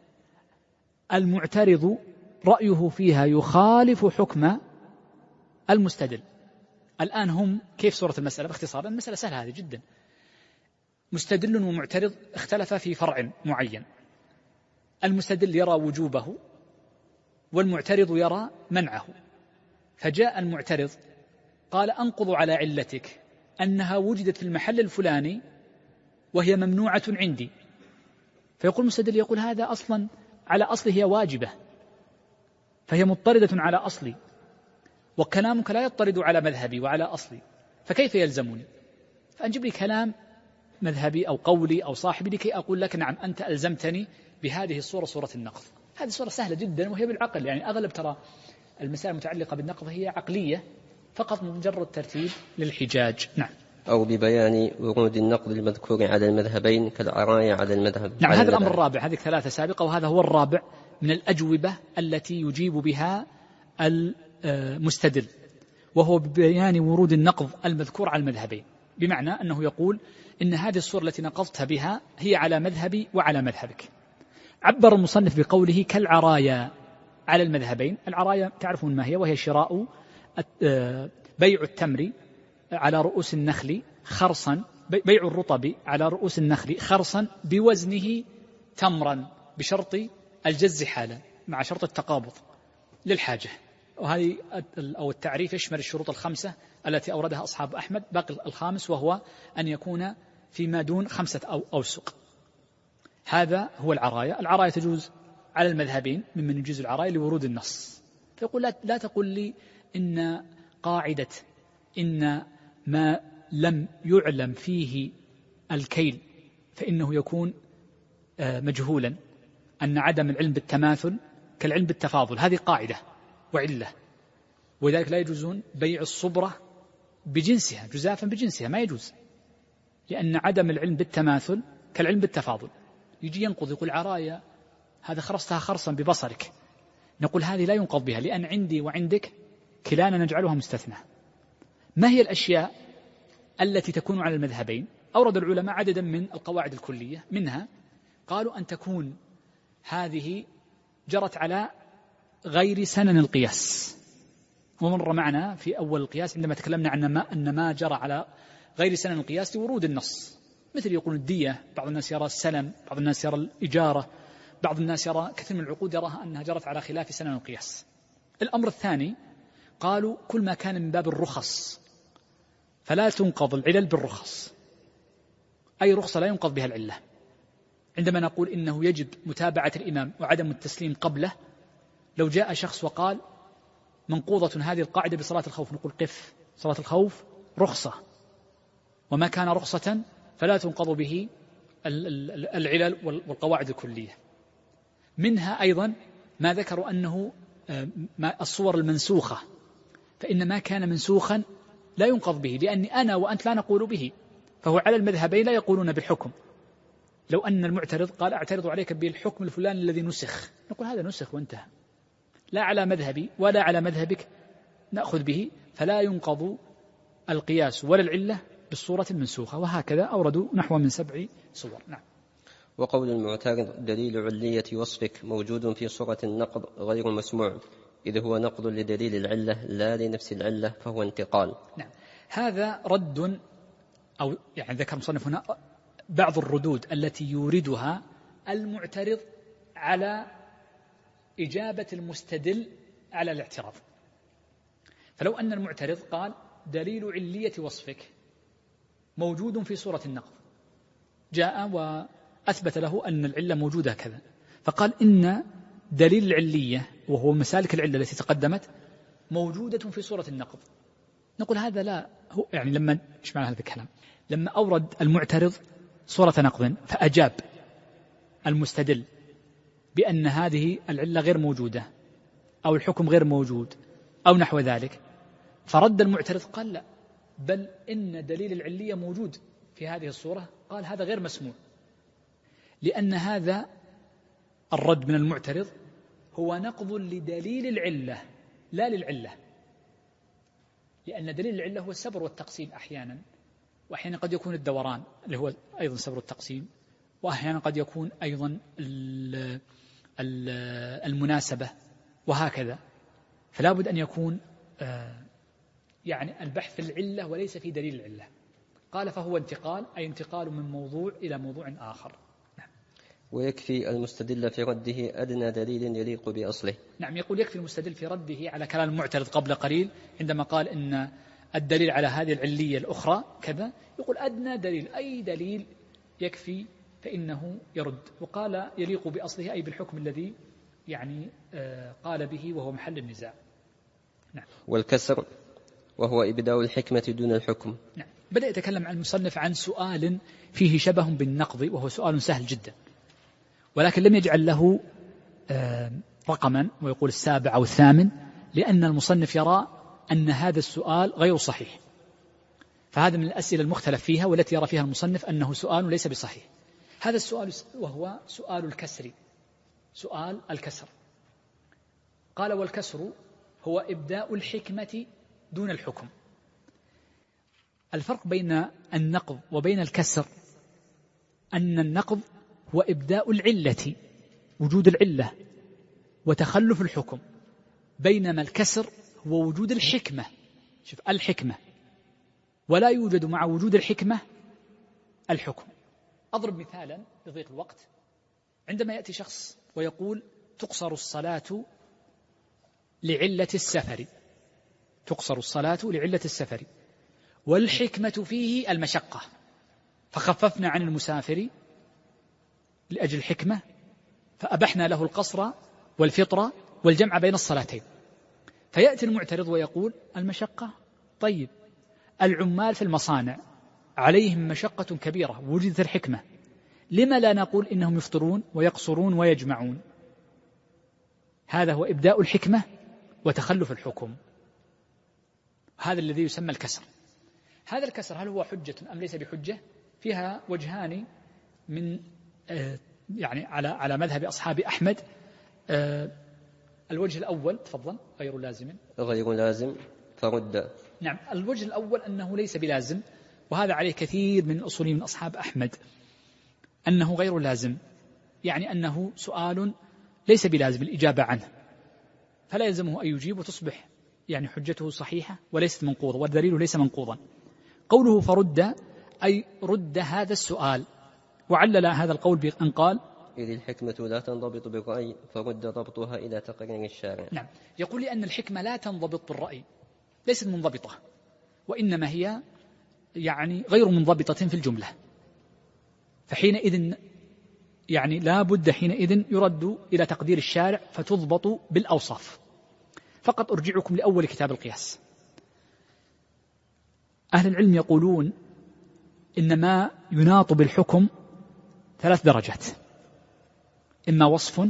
المعترض رأيه فيها يخالف حكم المستدل. الآن هم كيف صورة المسألة؟ باختصار المسألة سهلة هذه جدا. مستدل ومعترض اختلفا في فرع معين، المستدل يرى وجوبه والمعترض يرى منعه، فجاء المعترض قال: أنقض على علتك أنها وجدت في المحل الفلاني وهي ممنوعة عندي، فيقول المستدل يقول هذا أصلا على أصله هي واجبة، فهي مضطردة على أصلي، وكلامك لا يضطرد على مذهبي وعلى أصلي، فكيف يلزمني؟ فأنجب لي كلام مذهبي أو قولي أو صاحبي لكي أقول لك نعم أنت ألزمتني بهذه الصورة، صورة النقض. هذه صورة سهلة جدا وهي بالعقل، يعني أغلب ترى المسائل المتعلقة بالنقض هي عقلية فقط مجرد ترتيب للحجاج. نعم. أو ببيان ورود النقض المذكور على المذهبين كالعراية على المذهب. نعم، هذا الأمر الرابع، هذه ثلاثة سابقة وهذا هو الرابع من الأجوبة التي يجيب بها المستدل، وهو ببيان ورود النقض المذكور على المذهبين. بمعنى أنه يقول إن هذه الصورة التي نقضت بها هي على مذهبي وعلى مذهبك. عبر المصنف بقوله كالعرايا على المذهبين. العرايا تعرفون ما هي، وهي شراء بيع التمر على رؤوس النخل خرصا، بيع الرطب على رؤوس النخل خرصا بوزنه تمرا بشرط الجز حالا مع شرط التقابض للحاجة. وهذه أو التعريف يشمل الشروط الخمسة التي أوردها أصحاب أحمد، باقي الخامس وهو أن يكون فيما دون 5 أوسق. هذا هو العرايا. العرايا تجوز على المذهبين ممن يجوز العرايا لورود النص. فيقول لا تقل لي إن قاعدة إن ما لم يعلم فيه الكيل فإنه يكون مجهولا، أن عدم العلم بالتماثل كالعلم بالتفاضل، هذه قاعدة وعلة، وذلك لا يجوزون بيع الصبرة بجنسها جزافا بجنسها، ما يجوز، لأن عدم العلم بالتماثل كالعلم بالتفاضل. يجي ينقض يقول عرايا هذا خرصتها خرصا ببصرك، نقول هذه لا ينقض بها، لأن عندي وعندك كلانا نجعلها مستثنى. ما هي الأشياء التي تكون على المذهبين؟ أورد العلماء عددا من القواعد الكلية، منها قالوا أن تكون هذه جرت على غير سنن القياس، ومر معنا في أول القياس عندما تكلمنا عن أن ما جرى على غير سنن القياس لورود النص، مثل يقول الدية، بعض الناس يرى السلم، بعض الناس يرى الإجارة، بعض الناس يرى كثير من العقود يراها أنها جرت على خلاف سنن القياس. الأمر الثاني قالوا كل ما كان من باب الرخص فلا تنقض العلل بالرخص، أي رخصة لا ينقض بها العلة. عندما نقول إنه يجب متابعة الإمام وعدم التسليم قبله، لو جاء شخص وقال منقوضة هذه القاعدة بصلاة الخوف، نقول قف، صلاة الخوف رخصة، وما كان رخصة فلا تنقض به العلل والقواعد الكلية. منها أيضا ما ذكروا أنه الصور المنسوخة، فإن ما كان منسوخا لا ينقض به، لأني أنا وأنت لا نقول به، فهو على المذهبين لا يقولون بالحكم. لو أن المعترض قال أعترض عليك بالحكم الفلاني الذي نسخ، نقول هذا نسخ وانتهى، لا على مذهبي ولا على مذهبك نأخذ به، فلا ينقض القياس ولا العلة بالصورة المنسوخة. وهكذا أوردوا نحو من 7 صور. نعم. وقول المعترض دليل علية وصفك موجود في صورة النقض غير مسموع، إذ هو نقض لدليل العلة لا لنفس العلة، فهو انتقال. نعم. هذا رد، أو يعني ذكر مصنف هنا بعض الردود التي يوردها المعترض على إجابة المستدل على الاعتراض. فلو أن المعترض قال دليل علية وصفك موجود في صورة النقض، جاء وأثبت له أن العلة موجودة كذا، فقال إن دليل العلية وهو مسالك العلة التي تقدمت موجودة في صورة النقض، نقول هذا لا هو، يعني لما إيش معنى هذا الكلام؟ لما أورد المعترض صورة نقض فأجاب المستدل بأن هذه العلة غير موجودة أو الحكم غير موجود أو نحو ذلك، فرد المعترض قال لا، بل إن دليل العلية موجود في هذه الصورة، قال هذا غير مسموع، لأن هذا الرد من المعترض هو نقض لدليل العلة لا للعلة، لأن دليل العلة هو السبر والتقسيم أحيانا، وأحيانا قد يكون الدوران اللي هو أيضا سبر والتقسيم، وأحيانا قد يكون أيضا المناسبة، وهكذا. فلا بد أن يكون يعني البحث في العلة وليس في دليل العلة. قال فهو انتقال، أي انتقال من موضوع إلى موضوع آخر. نعم. ويكفي المستدل في رده أدنى دليل يليق بأصله. نعم، يقول يكفي المستدل في رده على كلام المعترض قبل قليل عندما قال إن الدليل على هذه العلية الأخرى كذا، يقول أدنى دليل، أي دليل يكفي فإنه يرد. وقال يليق بأصله أي بالحكم الذي يعني قال به وهو محل النزاع. نعم. والكسر وهو إبداء الحكمة دون الحكم. نعم. بدأ يتكلم عن المصنف عن سؤال فيه شبه بالنقض، وهو سؤال سهل جدا، ولكن لم يجعل له رقما ويقول 7 أو 8، لأن المصنف يرى أن هذا السؤال غير صحيح، فهذا من الأسئلة المختلف فيها والتي يرى فيها المصنف أنه سؤال ليس بصحيح. هذا السؤال وهو سؤال الكسر، سؤال الكسر. قال والكسر هو إبداء الحكمة دون الحكم. الفرق بين النقض وبين الكسر أن النقض هو إبداء العلة، وجود العلة وتخلف الحكم، بينما الكسر هو وجود الحكمة. شوف الحكمة، ولا يوجد مع وجود الحكمة الحكم. أضرب مثالا لضيق الوقت. عندما يأتي شخص ويقول تقصر الصلاة لعلة السفر، تقصر الصلاة لعلة السفر، والحكمة فيه المشقة، فخففنا عن المسافر لأجل الحكمة، فأبحنا له القصر والفطر والجمع بين الصلاتين. فيأتي المعترض ويقول المشقة، طيب العمال في المصانع عليهم مشقة كبيرة، وجدت الحكمة، لما لا نقول إنهم يفطرون ويقصرون ويجمعون؟ هذا هو إبداء الحكمة وتخلف الحكم، هذا الذي يسمى الكسر. هذا الكسر هل هو حجة أم ليس بحجة؟ فيها وجهان من يعني على مذهب أصحاب أحمد. الوجه الأول تفضل غير لازم، غير لازم فرد. نعم، الوجه الأول أنه ليس بلازم، وهذا عليه كثير من الأصوليين من أصحاب أحمد، أنه غير لازم، يعني أنه سؤال ليس بلازم الإجابة عنه، فلا يلزمه أن يجيب، وتصبح يعني حجته صحيحة وليست منقوضة، والدليل ليس منقوضا. قوله فرد أي رد هذا السؤال، وعلل هذا القول بأن قال إذ الحكمة لا تنضبط بالرأي فرد ضبطها إلى تقرير الشارع. نعم، يقول لأن الحكمة لا تنضبط بالرأي، ليست منضبطة، وإنما هي يعني غير منضبطة في الجملة، فحينئذ يعني لا بد حينئذ يرد إلى تقدير الشارع فتضبط بالأوصاف. فقط أرجعكم لأول كتاب القياس. أهل العلم يقولون إنما يناط بالحكم 3 درجات، إما وصف،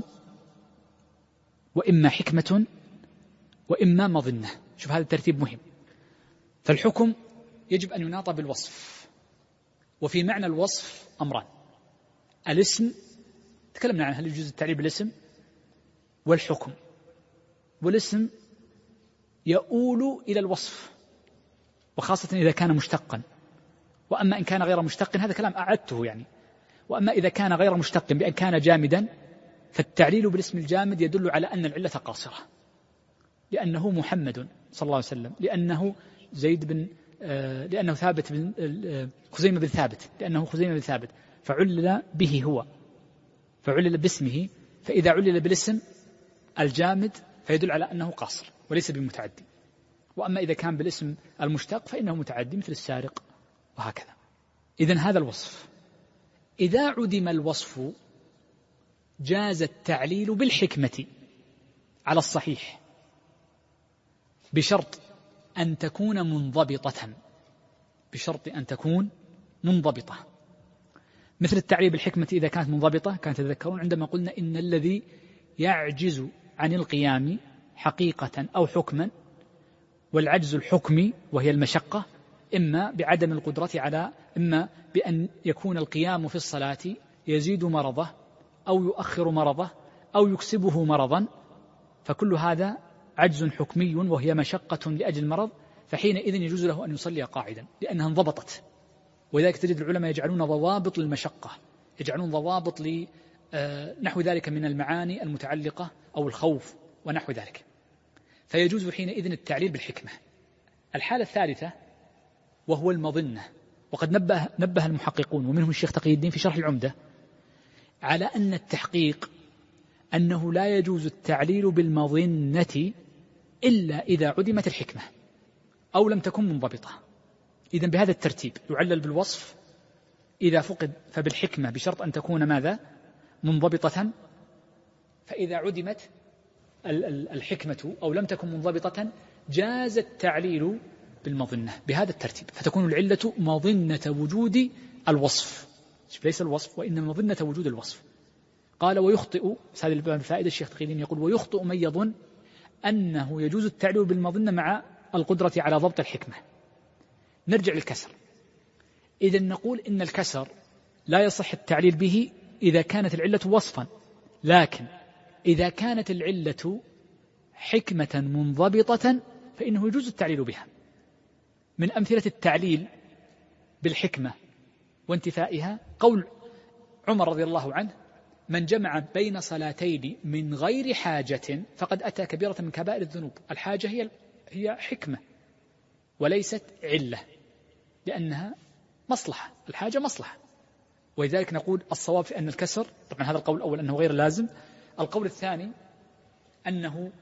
وإما حكمة، وإما مظنة. شوف هذا الترتيب مهم. فالحكم يجب أن يناط بالوصف، وفي معنى الوصف أمران: الاسم، تكلمنا عن هل يجوز التعريب بالاسم، والحكم. والاسم يؤول إلى الوصف، وخاصة إذا كان مشتقا، وأما إن كان غير مشتق هذا كلام أعدته يعني. وأما إذا كان غير مشتق بأن كان جامدا، فالتعليل بالاسم الجامد يدل على أن العلة قاصرة، لأنه محمد صلى الله عليه وسلم، لأنه زيد بن لأنه ثابت بن خزيمة بن ثابت، لأنه خزيمة بن ثابت، فعلل به هو، فعلل باسمه. فإذا علل بالاسم الجامد فيدل على أنه قاصر وليس بمتعدي. وأما إذا كان بالاسم المشتق فإنه متعدي مثل السارق وهكذا. إذن هذا الوصف. إذا عدم الوصف جاز التعليل بالحكمة على الصحيح، بشرط أن تكون منضبطة، بشرط أن تكون منضبطة. مثل التعليل بالحكمة إذا كانت منضبطة، كانت تذكرون عندما قلنا إن الذي يعجز عن القيام حقيقة أو حكما، والعجز الحكمي وهي المشقة، إما بعدم القدرة على، إما بأن يكون القيام في الصلاة يزيد مرضه أو يؤخر مرضه أو يكسبه مرضا، فكل هذا عجز حكمي وهي مشقة لأجل المرض، فحينئذ يجوز له أن يصلي قاعدا لأنها انضبطت. ولذلك تجد العلماء يجعلون ضوابط للمشقة، يجعلون ضوابط نحو ذلك من المعاني المتعلقة أو الخوف ونحو ذلك، فيجوز حينئذ التعليل بالحكمة. الحالة الثالثة وهو المظنة، وقد نبه المحققون ومنهم الشيخ تقي الدين في شرح العمدة على أن التحقيق أنه لا يجوز التعليل بالمظنة إلا إذا عدمت الحكمة أو لم تكن منضبطة. إذن بهذا الترتيب يعلل بالوصف، إذا فقد فبالحكمة بشرط أن تكون ماذا؟ منضبطة. فإذا عدمت الحكمة أو لم تكن منضبطة جاز التعليل بالمظنة بهذا الترتيب، فتكون العلة مظنة وجود الوصف، ليس الوصف وإنما مظنة وجود الوصف. قال ويخطئ، هذه الفائدة الشيخ تقي الدين يقول ويخطئ من يظن أنه يجوز التعليل بالمظنة مع القدرة على ضبط الحكمة. نرجع للكسر. إذن نقول إن الكسر لا يصح التعليل به إذا كانت العلة وصفا، لكن إذا كانت العلة حكمة منضبطة فإنه يجوز التعليل بها. من أمثلة التعليل بالحكمة وانتفائها قول عمر رضي الله عنه: من جمع بين صلاتين من غير حاجة فقد أتى كبيرة من كبائر الذنوب. الحاجة هي حكمة وليست علة، لأنها مصلحة، الحاجة مصلحة. ولذلك نقول الصواب في أن الكسر، طبعا هذا القول الأول أنه غير لازم. القول الثاني أنه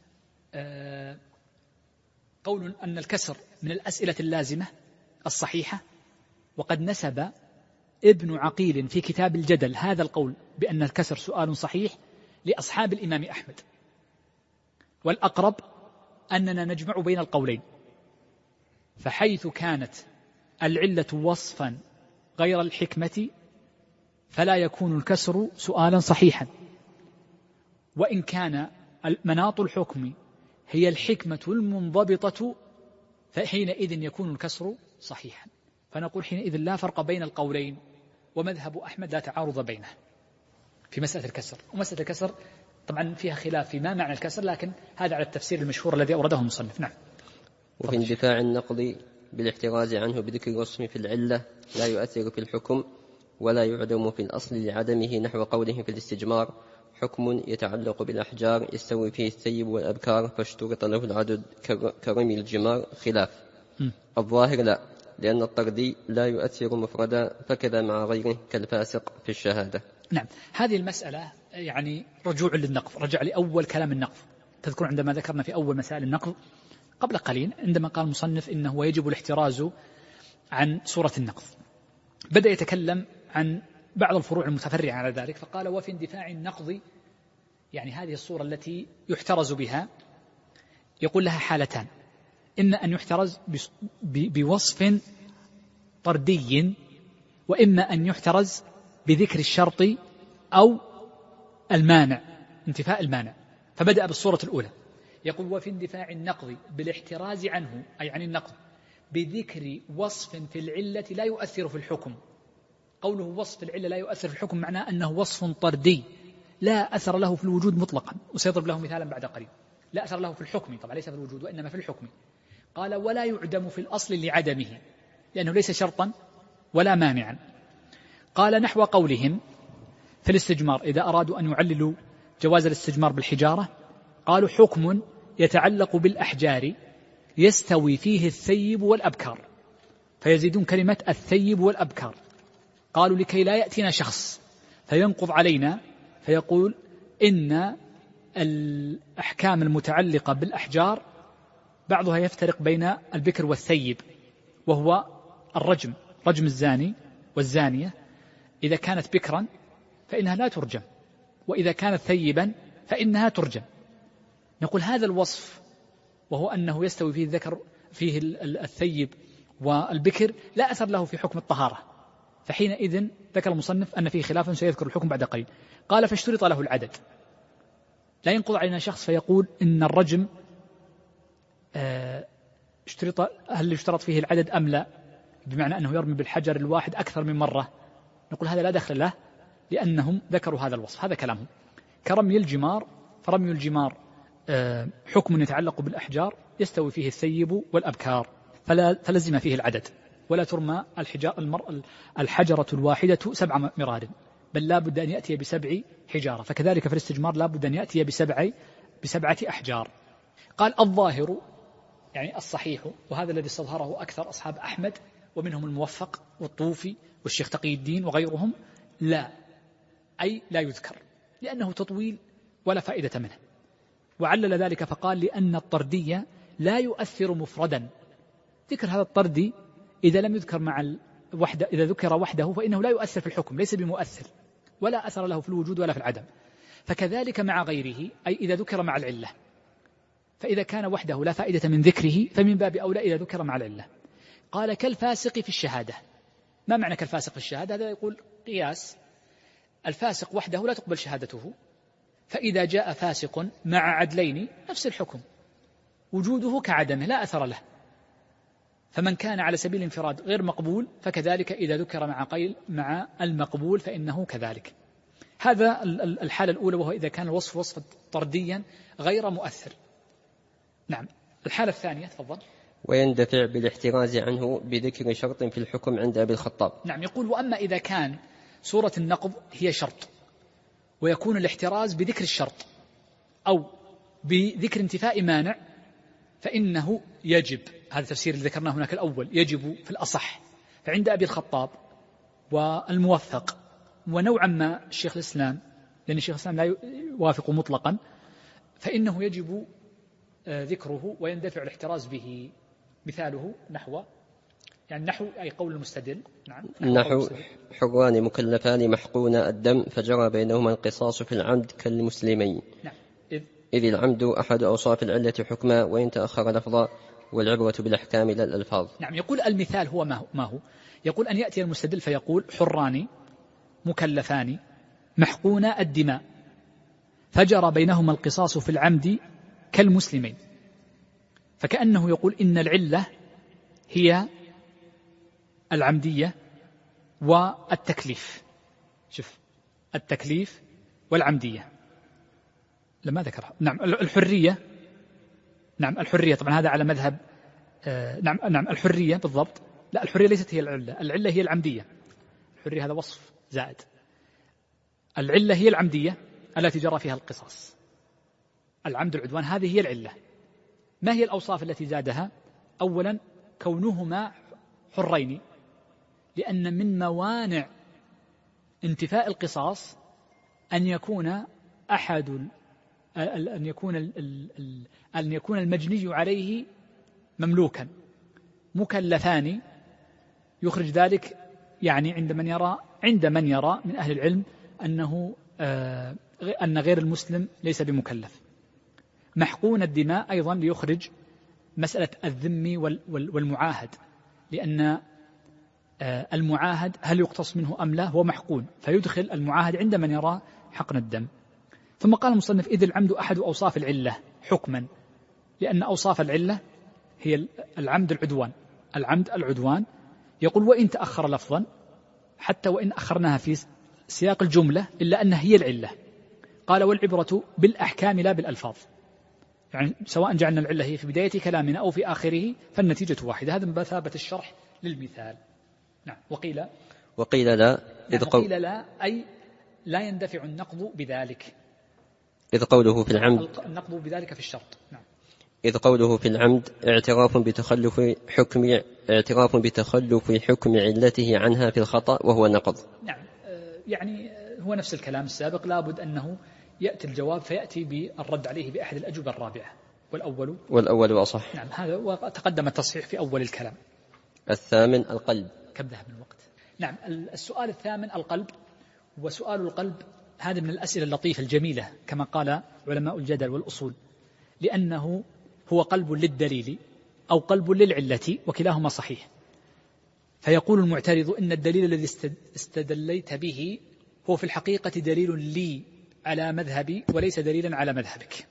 قول أن الكسر من الأسئلة اللازمة الصحيحة، وقد نسب ابن عقيل في كتاب الجدل هذا القول بأن الكسر سؤال صحيح لأصحاب الإمام أحمد. والأقرب أننا نجمع بين القولين، فحيث كانت العلة وصفا غير الحكمة فلا يكون الكسر سؤالا صحيحا، وإن كان مناط الحكم هي الحكمة المنضبطة فحينئذ يكون الكسر صحيحا. فنقول حينئذ لا فرق بين القولين، ومذهب أحمد لا تعارض بينه في مسألة الكسر. ومسألة الكسر طبعا فيها خلاف في ما معنى الكسر، لكن هذا على التفسير المشهور الذي أورده المصنف. نعم. وفي اندفاع النقض بالاحتراز عنه بذكر وصف في العلة لا يؤثر في الحكم ولا يعدم في الأصل لعدمه، نحو قوله في الاستجمار: حكم يتعلق بالأحجار يستوي فيه الثيب والأبكار فاشترط له العدد كرمي الجمار، خلاف. الظاهر لا، لأن الطردي لا يؤثر مفردا، فكذا مع غيره كالفاسق في الشهادة. نعم. هذه المسألة يعني رجوع للنقض، رجع لأول كلام النقض. تذكر عندما ذكرنا في أول مسائل النقض قبل قليل عندما قال المصنف إنه يجب الاحتراز عن صورة النقض، بدأ يتكلم عن بعض الفروع المتفرعة على ذلك، فقال: وفي اندفاع النقض، يعني هذه الصورة التي يحترز بها، يقول لها حالتان: إما أن يحترز بوصف طردي، وإما أن يحترز بذكر الشرط أو المانع، انتفاء المانع. فبدأ بالصورة الأولى، يقول: وفي اندفاع النقض بالاحتراز عنه، أي عن النقض، بذكر وصف في العلة لا يؤثر في الحكم. قوله وصف العلة لا يؤثر في الحكم معناه أنه وصف طردي لا أثر له في الوجود مطلقا، وسيضرب له مثالا بعد قليل. لا أثر له في الحكم، طبعا ليس في الوجود وإنما في الحكم. قال: ولا يعدم في الأصل لعدمه، لأنه ليس شرطا ولا مانعا. قال: نحو قولهم في الاستجمار إذا أرادوا أن يعللوا جواز الاستجمار بالحجارة، قالوا: حكم يتعلق بالأحجار يستوي فيه الثيب والأبكار، فيزيدون كلمة الثيب والأبكار. قالوا: لكي لا يأتينا شخص فينقض علينا فيقول إن الأحكام المتعلقة بالأحجار بعضها يفترق بين البكر والثيب، وهو الرجم، رجم الزاني والزانية، إذا كانت بكرا فإنها لا ترجم، وإذا كانت ثيبا فإنها ترجم. نقول هذا الوصف، وهو أنه يستوي فيه الذكر فيه الثيب والبكر، لا أثر له في حكم الطهارة، فحينئذ ذكر المصنف أن فيه خلافا سيذكر الحكم بعد قليل. قال: فاشترط له العدد، لا ينقض علينا شخص فيقول إن الرجم اشترط، هل يشترط فيه العدد أم لا، بمعنى أنه يرمي بالحجر الواحد أكثر من مرة. نقول هذا لا دخل له، لأنهم ذكروا هذا الوصف، هذا كلامهم. كرمي الجمار، فرمي الجمار حكم يتعلق بالأحجار يستوي فيه الثيب والأبكار، فلزم فيه العدد، ولا ترمى الحجرة الواحدة 7 مرار، بل لا بد أن يأتي ب7 حجارة. فكذلك في الاستجمار لا بد أن يأتي ب7 أحجار. قال: الظاهر، يعني الصحيح، وهذا الذي استظهره أكثر أصحاب أحمد ومنهم الموفق والطوفي والشيخ تقي الدين وغيرهم، لا، أي لا يذكر، لأنه تطويل ولا فائدة منه. وعلل ذلك فقال: لأن الطردية لا يؤثر مفردا. ذكر هذا الطردي إذا لم يذكر مع الوحدة، إذا ذكر وحده فإنه لا يؤثر في الحكم، ليس بمؤثر ولا أثر له في الوجود ولا في العدم. فكذلك مع غيره، أي إذا ذكر مع العلة، فإذا كان وحده لا فائدة من ذكره فمن باب أولى إذا ذكر مع العلة. قال: كالفاسق في الشهادة. ما معنى كالفاسق في الشهادة؟ هذا يقول قياس، الفاسق وحده لا تقبل شهادته، فإذا جاء فاسق مع عدلين نفس الحكم، وجوده كعدمه لا أثر له. فمن كان على سبيل الانفراد غير مقبول، فكذلك إذا ذكر مع المقبول فإنه كذلك. هذا الحالة الأولى، وهو إذا كان الوصف وصفا طرديا غير مؤثر. نعم. الحالة الثانية، تفضل. ويندفع بالاحتراز عنه بذكر شرط في الحكم عند أبي الخطاب. نعم. يقول وأما إذا كان صورة النقض هي شرط ويكون الاحتراز بذكر الشرط أو بذكر انتفاء مانع فإنه يجب، هذا تفسير اللي ذكرناه هناك الأول، يجب في الأصح. فعند أبي الخطاب والموفق ونوعا ما الشيخ الإسلام، لأن الشيخ الإسلام لا يوافق مطلقا، فإنه يجب ذكره ويندفع الاحتراز به. مثاله نحو أي قول المستدل. نعم. نحو حران مكلفان محقون الدم فجرى بينهما القصاص في العمد كالمسلمين. نعم. إذ العمد أحد أوصاف العلة حكما وإن تأخر لفظا والعبرة بالأحكام لا الألفاظ. نعم. يقول المثال هو ما هو؟ يقول أن يأتي المستدل فيقول حران مكلفان محقون الدماء فجرى بينهما القصاص في العمد كالمسلمين، فكأنه يقول إن العلة هي العمدية والتكليف. شوف، التكليف والعمدية لما ذكرها. نعم. الحرية. نعم. الحرية طبعا هذا على مذهب نعم الحرية بالضبط. لا، الحرية ليست هي العلة، العلة هي العمدية. الحرية هذا وصف زائد، العلة هي العمدية التي جرى فيها القصاص. العمد العدوان هذه هي العلة. ما هي الأوصاف التي زادها؟ أولا كونهما حرين، لأن من موانع انتفاء القصاص أن يكون أن يكون المجني عليه مملوكا. مكلفان يخرج ذلك يعني عند من يرى من أهل العلم أن غير المسلم ليس بمكلف. محقون الدماء أيضا ليخرج مسألة الذم والمعاهد، لأن المعاهد هل يقتص منه أم لا هو محقون، فيدخل المعاهد عند من يرى حقن الدم. ثم قال المصنف إذ العمد أحد أوصاف العلة حكما، لأن أوصاف العلة هي العمد العدوان. يقول وإن تأخر لفظا، حتى وإن أخرناها في سياق الجملة إلا أنها هي العلة. قال والعبرة بالأحكام لا بالألفاظ، يعني سواء جعلنا العلة هي في بداية كلامنا أو في آخره فالنتيجة واحدة. هذا بمثابة الشرح للمثال. نعم. وقيل لا. وقيل لا أي لا يندفع النقض بذلك، إذ قوله في العمد النقض بذلك في الشرط. نعم. إذ قوله في العمد اعتراف بتخلف حكم علته عنها في الخطأ وهو نقض. نعم. يعني هو نفس الكلام السابق، لابد أنه يأتي الجواب فيأتي بالرد عليه بأحد الأجوبة الرابعة، والأول أصح. نعم. هذا وتقدم التصحيح في أول الكلام. الثامن القلب. كم ذهب من الوقت؟ نعم. السؤال الثامن القلب. وسؤال القلب هذا من الأسئلة اللطيفة الجميلة كما قال علماء الجدل والأصول، لأنه هو قلب للدليل أو قلب للعلة وكلاهما صحيح. فيقول المعترض إن الدليل الذي استدليت به هو في الحقيقة دليل لي على مذهبي وليس دليلا على مذهبك.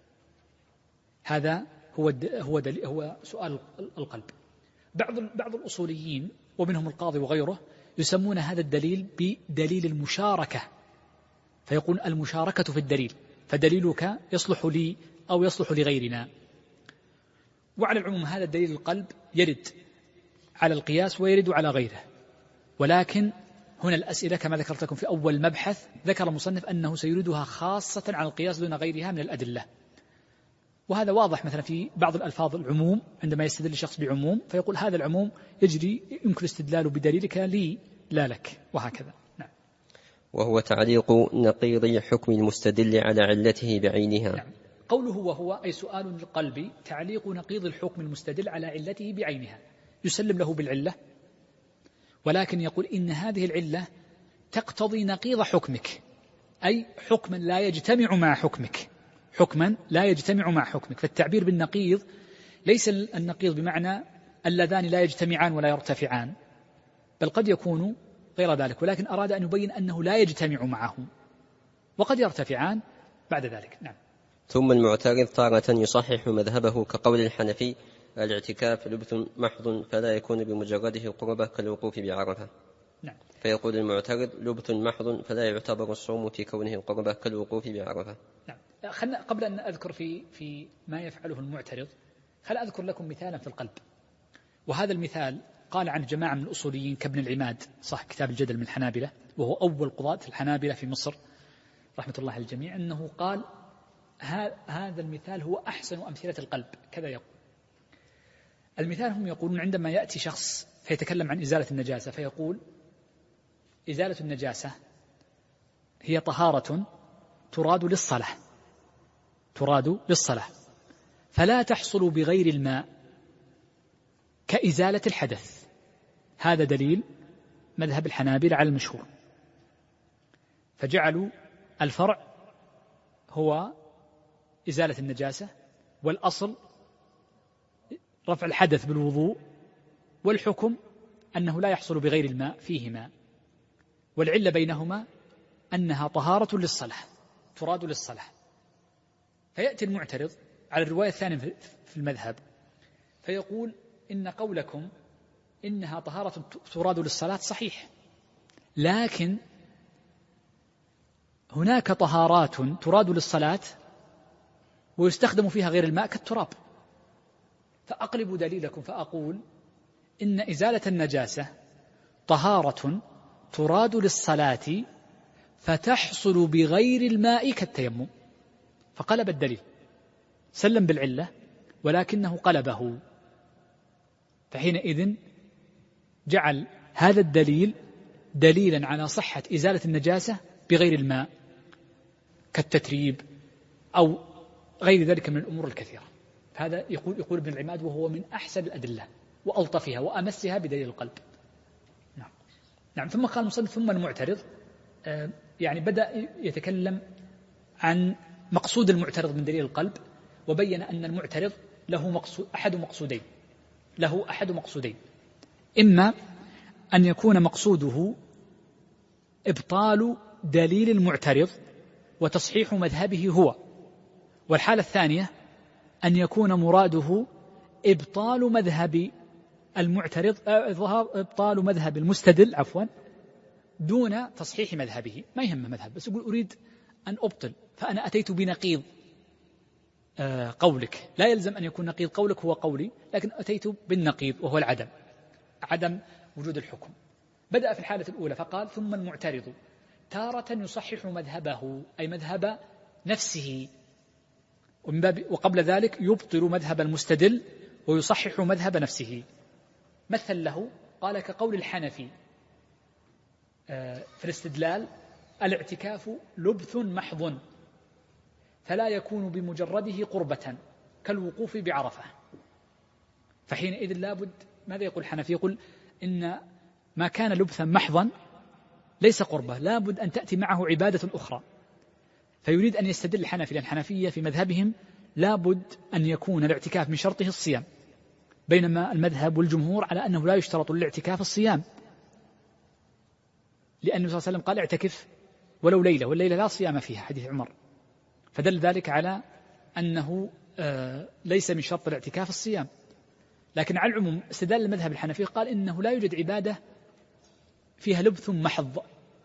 هذا هو سؤال القلب. بعض الأصوليين ومنهم القاضي وغيره يسمون هذا الدليل بدليل المشاركة، فيقول المشاركة في الدليل، فدليلك يصلح لي أو يصلح لغيرنا. وعلى العموم هذا الدليل القلب يرد على القياس ويرد على غيره، ولكن هنا الأسئلة كما ذكرت لكم في أول مبحث ذكر المصنف أنه سيردها خاصة على القياس دون غيرها من الأدلة. وهذا واضح مثلا في بعض الألفاظ العموم، عندما يستدل الشخص بعموم فيقول هذا العموم يمكن استدلاله بدليلك لي لا لك، وهكذا. نعم. وهو تعليق نقيض حكم المستدل على علته بعينها. نعم. قوله وهو أي سؤال القلب تعليق نقيض الحكم المستدل على علته بعينها، يسلم له بالعلة ولكن يقول إن هذه العلة تقتضي نقيض حكمك، أي حكما لا يجتمع مع حكمك، حكما لا يجتمع مع حكمك. فالتعبير بالنقيض ليس النقيض بمعنى اللذان لا يجتمعان ولا يرتفعان، بل قد يكون غير ذلك، ولكن أراد أن يبين أنه لا يجتمع معهم وقد يرتفعان بعد ذلك. نعم. ثم المعترض تارة يصحح مذهبه كقول الحنفي الاعتكاف لبث محض فلا يكون بمجرده قربة كالوقوف بعرفة. نعم. فيقول المعترض لبث محض فلا يعتبر الصوم في كونه قربة كالوقوف بعرفة. نعم. خلنا قبل أن أذكر في ما يفعله المعترض خل أذكر لكم مثالا في القلب، وهذا المثال قال عن جماعة من الأصوليين كابن العماد صاحب كتاب الجدل من الحنابلة، وهو أول قضاة الحنابلة في مصر رحمة الله على الجميع، أنه قال هذا المثال هو أحسن أمثلة القلب. كذا يقول المثال، هم يقولون عندما يأتي شخص فيتكلم عن إزالة النجاسة فيقول إزالة النجاسة هي طهارة تراد للصلاة فلا تحصل بغير الماء كإزالة الحدث. هذا دليل مذهب الحنابلة على المشهور، فجعلوا الفرع هو إزالة النجاسة، والأصل رفع الحدث بالوضوء، والحكم أنه لا يحصل بغير الماء فيه ماء، والعلة بينهما أنها طهارة للصلاة تراد للصلاة. فيأتي المعترض على الرواية الثانية في المذهب فيقول إن قولكم إنها طهارة تراد للصلاة صحيح، لكن هناك طهارات تراد للصلاة ويستخدم فيها غير الماء كالتراب. فأقلب دليلكم فأقول إن إزالة النجاسة طهارة تراد للصلاة فتحصل بغير الماء كالتيمم. فقلب الدليل، سلم بالعلة ولكنه قلبه، فحينئذ جعل هذا الدليل دليلا على صحة إزالة النجاسة بغير الماء كالتتريب أو غير ذلك من الأمور الكثيرة. هذا يقول ابن العماد وهو من أحسن الأدلة وألطفها وأمسها بدليل القلب. نعم. ثم قال المصنف ثم المعترض، يعني بدأ يتكلم عن مقصود المعترض من دليل القلب، وبين أن المعترض له أحد مقصودين، إما أن يكون مقصوده إبطال دليل المعترض وتصحيح مذهبه هو، والحالة الثانية أن يكون مراده إبطال مذهب المعترض إبطال مذهب المستدل دون تصحيح مذهبه. ما يهم مذهب، بس يقول أريد أن أبطل، فأنا أتيت بنقيض قولك، لا يلزم أن يكون نقيض قولك هو قولي، لكن أتيت بالنقيض وهو عدم وجود الحكم. بدأ في الحالة الأولى فقال ثم المعترض تارة يصحح مذهبه أي مذهب نفسه، وقبل ذلك يبطل مذهب المستدل ويصحح مذهب نفسه. مثل له قال كقول الحنفي في الاستدلال الاعتكاف لبث محض فلا يكون بمجرده قربة كالوقوف بعرفة. فحينئذ لابد، ماذا يقول الحنفي؟ يقول إن ما كان لبثا محضا ليس قربة، لابد أن تأتي معه عبادة أخرى. فيريد أن يستدل الحنفي، لأن الحنفية في مذهبهم لابد أن يكون الاعتكاف من شرطه الصيام، بينما المذهب والجمهور على أنه لا يشترط الاعتكاف الصيام، لأن النبي صلى الله عليه وسلم قال اعتكف ولو ليلة، والليلة لا صيام فيها، حديث عمر، فدل ذلك على أنه ليس من شرط الاعتكاف الصيام. لكن على العموم استدلال المذهب الحنفي قال إنه لا يوجد عبادة فيها لبث محض،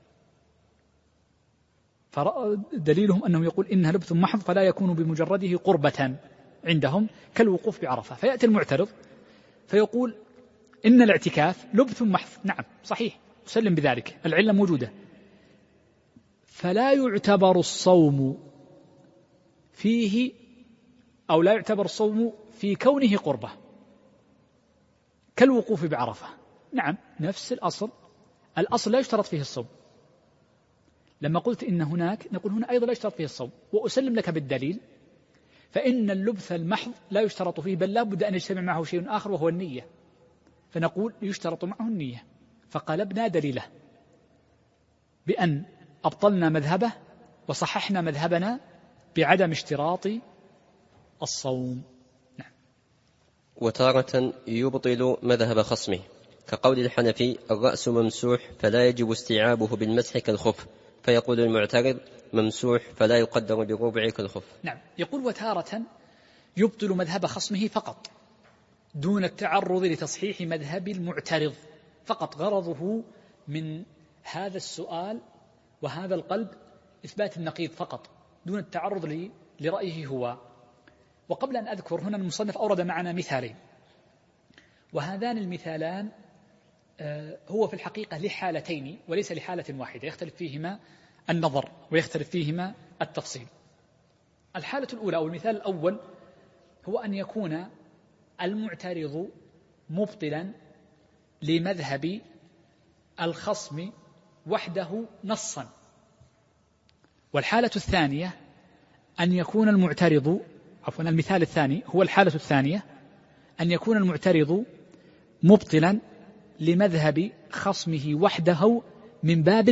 فدليلهم أنه يقول إنها لبث محض فلا يكون بمجرده قربة عندهم كالوقوف بعرفة. فيأتي المعترض فيقول إن الاعتكاف لبث محض، نعم صحيح، أسلم بذلك، العلة موجودة، فلا يعتبر الصوم فيه، أو لا يعتبر الصوم في كونه قربة كالوقوف بعرفة. نعم نفس الأصل لا يشترط فيه الصوم. لما قلت إن هناك، نقول هنا أيضا لا يشترط فيه الصوم، وأسلم لك بالدليل، فإن اللبث المحض لا يشترط فيه، بل لا بد أن يجتمع معه شيء آخر وهو النية، فنقول يشترط معه النية. فقلبنا دليله بأن أبطلنا مذهبه وصححنا مذهبنا بعدم اشتراط الصوم. نعم. وتارة يبطل مذهب خصمه كقول الحنفي الرأس ممسوح فلا يجب استيعابه بالمسح كالخف، فيقول المعترض ممسوح فلا يقدر بالربع كالخف. نعم. يقول وتارة يبطل مذهب خصمه فقط دون التعرض لتصحيح مذهب المعترض، فقط غرضه من هذا السؤال وهذا القلب إثبات النقيض فقط دون التعرض لرأيه هو. وقبل أن أذكر هنا المصنف أورد معنا مثالين، وهذان المثالان هو في الحقيقة لحالتين وليس لحالة واحدة، يختلف فيهما النظر ويختلف فيهما التفصيل. الحالة الأولى أو المثال الأول هو أن يكون المعترض مبطلا لمذهب الخصم وحده نصا. والحالة الثانية أن يكون المعترض المثال الثاني هو الحالة الثانية أن يكون المعترض مبطلا لمذهب خصمه وحده من باب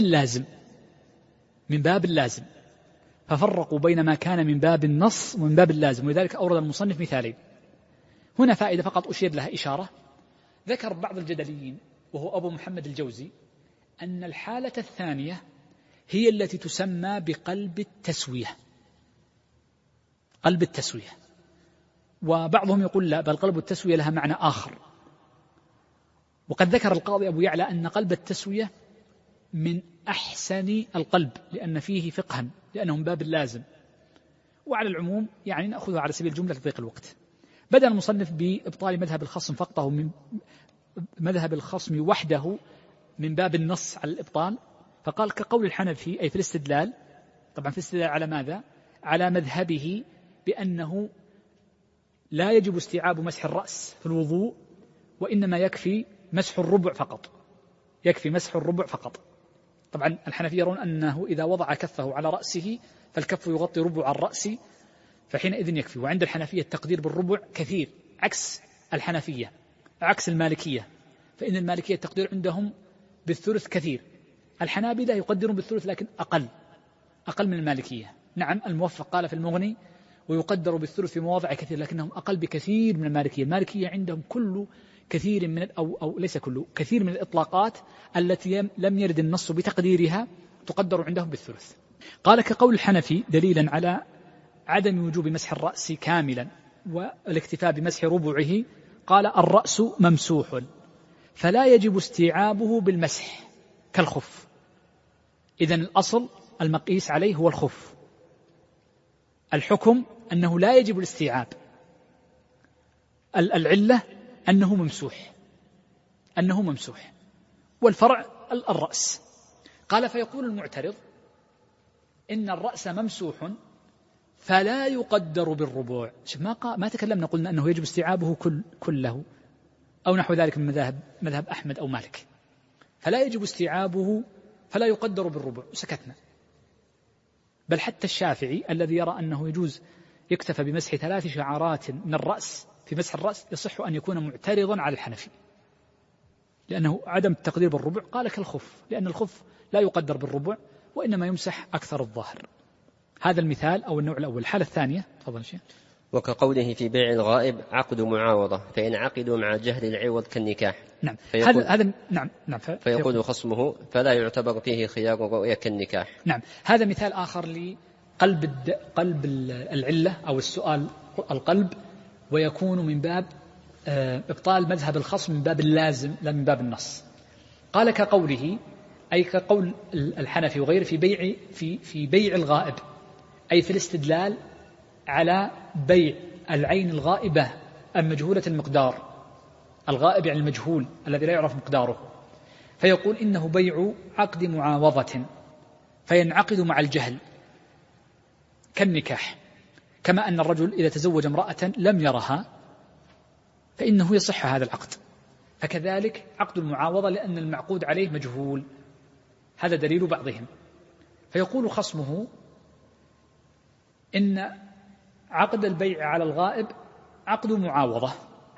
اللازم، ففرقوا بين ما كان من باب النص ومن باب اللازم، ولذلك أورد المصنف مثالين. هنا فائدة فقط أشير لها إشارة. ذكر بعض الجدليين وهو أبو محمد الجوزي أن الحالة الثانية هي التي تسمى بقلب التسوية، وبعضهم يقول لا، بل قلب التسوية لها معنى آخر. وقد ذكر القاضي أبو يعلى أن قلب التسوية من أحسن القلب لأن فيه فقها، لأنه من باب اللازم. وعلى العموم يعني نأخذها على سبيل الجملة لضيق الوقت. بدأ المصنف بإبطال مذهب الخصم فقطه من مذهب الخصم وحده من باب النص على الإبطال، فقال كقول الحنفي أي في الاستدلال. طبعا في الاستدلال على ماذا؟ على مذهبه بأنه لا يجب استيعاب مسح الرأس في الوضوء، وإنما يكفي مسح الربع فقط. طبعا الحنفية يرون أنه إذا وضع كفه على رأسه فالكف يغطي ربع الرأس فحينئذ يكفي. وعند الحنفية التقدير بالربع كثير، عكس الحنفية، عكس المالكية، فإن المالكية التقدير عندهم بالثلث كثير. الحنابلة يقدرون بالثلث لكن أقل من المالكية. نعم الموفق قال في المغني ويقدر بالثلث في مواضع كثير، لكنهم أقل بكثير من المالكية. المالكية عندهم كثير من الإطلاقات التي لم يرد النص بتقديرها تقدر عندهم بالثلث. قال كقول الحنفي دليلا على عدم وجوب مسح الرأس كاملا والاكتفاء بمسح ربعه، قال الرأس ممسوح فلا يجب استيعابه بالمسح كالخف. إذن الأصل المقيس عليه هو الخف، الحكم أنه لا يجب الاستيعاب، العلة أنه ممسوح، والفرع الرأس. قال فيقول المعترض إن الرأس ممسوح فلا يقدر بالربوع. ما تكلمنا قلنا أنه يجب استيعابه كله أو نحو ذلك من مذهب أحمد أو مالك، فلا يجب استيعابه فلا يقدر بالربع، سكتنا. بل حتى الشافعي الذي يرى أنه يجوز يكتفى بمسح 3 شعرات من الرأس في مسح الرأس يصح أن يكون معترضا على الحنفي، لأنه عدم التقدير بالربع قال كالخف، لأن الخف لا يقدر بالربع وإنما يمسح أكثر الظاهر. هذا المثال أو النوع الأول. الحالة الثانية تفضل شيء. وكقوله في بيع الغائب عقد معاوضة، فإن عقدوا مع جهل العوض كالنكاح. نعم. فيقول خصمه فلا يعتبر فيه خيار الرؤية كالنكاح. نعم. هذا مثال آخر لقلب العلة أو السؤال القلب، ويكون من باب إبطال مذهب الخصم من باب اللازم لا من باب النص. قال كقوله أي كقول الحنفي وغيره في بيع الغائب، أي في الاستدلال على بيع العين الغائبة المجهولة المقدار. الغائب يعني المجهول الذي لا يعرف مقداره، فيقول إنه بيع عقد معاوضة فينعقد مع الجهل كالنكاح، كما أن الرجل إذا تزوج امرأة لم يرها فإنه يصح هذا العقد، فكذلك عقد المعاوضة لأن المعقود عليه مجهول. هذا دليل بعضهم. فيقول خصمه إن عقد البيع على الغائب عقد معاوضة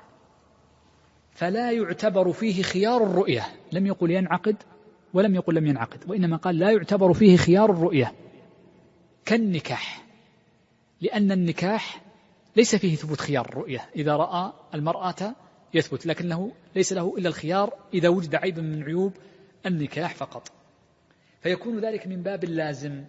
فلا يعتبر فيه خيار الرؤية. لم يقل ينعقد ولم يقل لم ينعقد، وإنما قال لا يعتبر فيه خيار الرؤية كالنكاح، لأن النكاح ليس فيه ثبوت خيار الرؤية. إذا رأى المرأة يثبت، لكنه ليس له إلا الخيار إذا وجد عيب من عيوب النكاح فقط. فيكون ذلك من باب اللازم،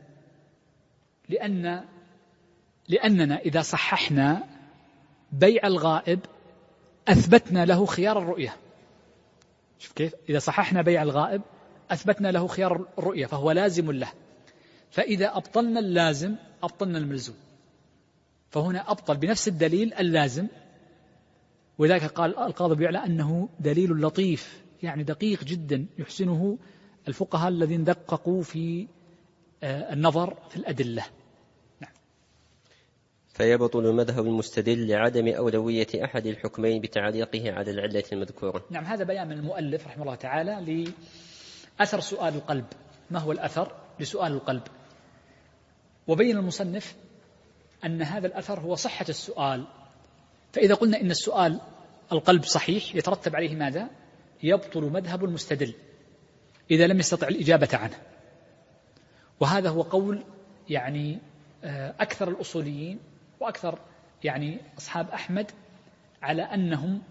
لأننا إذا صححنا بيع الغائب أثبتنا له خيار الرؤية. شوف كيف؟ إذا صححنا بيع الغائب أثبتنا له خيار الرؤية فهو لازم له، فإذا أبطلنا اللازم أبطلنا الملزوم. فهنا أبطل بنفس الدليل اللازم، ولذلك قال القاضي أبو يعلى أنه دليل لطيف، يعني دقيق جدا يحسنه الفقهاء الذين دققوا في النظر في الأدلة. نعم. فيبطل مذهب المستدل لعدم أولوية أحد الحكمين بتعليقه على العلة المذكورة. نعم، هذا بيان من المؤلف رحمه الله تعالى لأثر سؤال القلب. ما هو الأثر لسؤال القلب؟ وبين المصنف أن هذا الأثر هو صحة السؤال. فإذا قلنا إن السؤال القلب صحيح يترتب عليه ماذا؟ يبطل مذهب المستدل إذا لم يستطع الإجابة عنه. وهذا هو قول يعني أكثر الأصوليين وأكثر يعني أصحاب أحمد على أنهم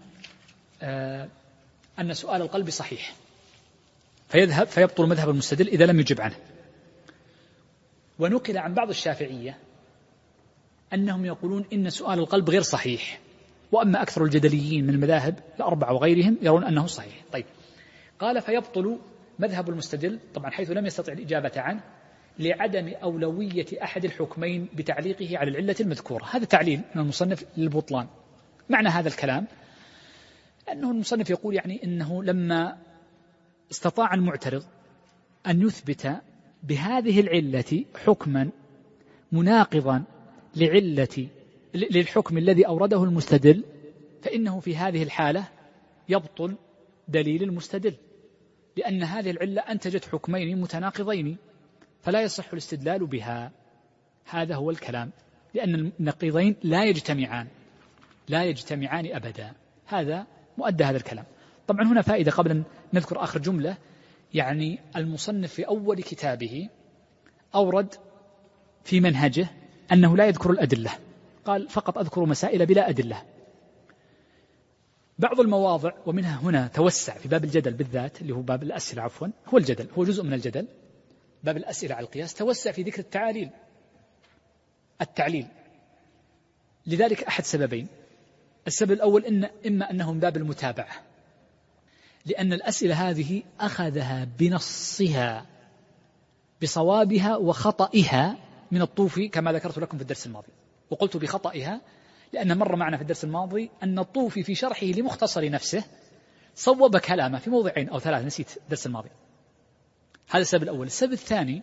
أن سؤال القلب صحيح، فيبطل مذهب المستدل إذا لم يجب عنه. ونقل عن بعض الشافعية أنهم يقولون إن سؤال القلب غير صحيح، وأما أكثر الجدليين من المذاهب الأربعة وغيرهم يرون أنه صحيح. طيب، قال فيبطل مذهب المستدل طبعا حيث لم يستطع الإجابة عنه لعدم أولوية أحد الحكمين بتعليقه على العلة المذكورة. هذا تعليل من المصنف للبطلان. معنى هذا الكلام أنه المصنف يقول يعني إنه لما استطاع المعترض أن يثبت بهذه العلة حكما مناقضا للحكم الذي أورده المستدل، فإنه في هذه الحالة يبطل دليل المستدل، لأن هذه العلة أنتجت حكمين متناقضين فلا يصح الاستدلال بها. هذا هو الكلام، لأن النقيضين لا يجتمعان أبدا. هذا مؤدى هذا الكلام. طبعا هنا فائدة قبل أن نذكر آخر جملة، يعني المصنف في أول كتابه أورد في منهجه أنه لا يذكر الأدلة، قال فقط أذكر مسائل بلا أدلة. بعض المواضع ومنها هنا توسع في باب الجدل بالذات، اللي هو باب الأسئلة عفوا، هو الجدل، هو جزء من الجدل، باب الأسئلة على القياس، توسع في ذكر التعليل. لذلك أحد سببين. السبب الأول إما أنه من باب المتابعة، لأن الأسئلة هذه أخذها بنصها بصوابها وخطئها من الطوفي كما ذكرت لكم في الدرس الماضي. وقلت بخطئها لأن مر معنا في الدرس الماضي أن الطوفي في شرحه لمختصر نفسه صوب كلامه في موضعين أو ثلاث، نسيت الدرس الماضي. هذا السبب الأول. السبب الثاني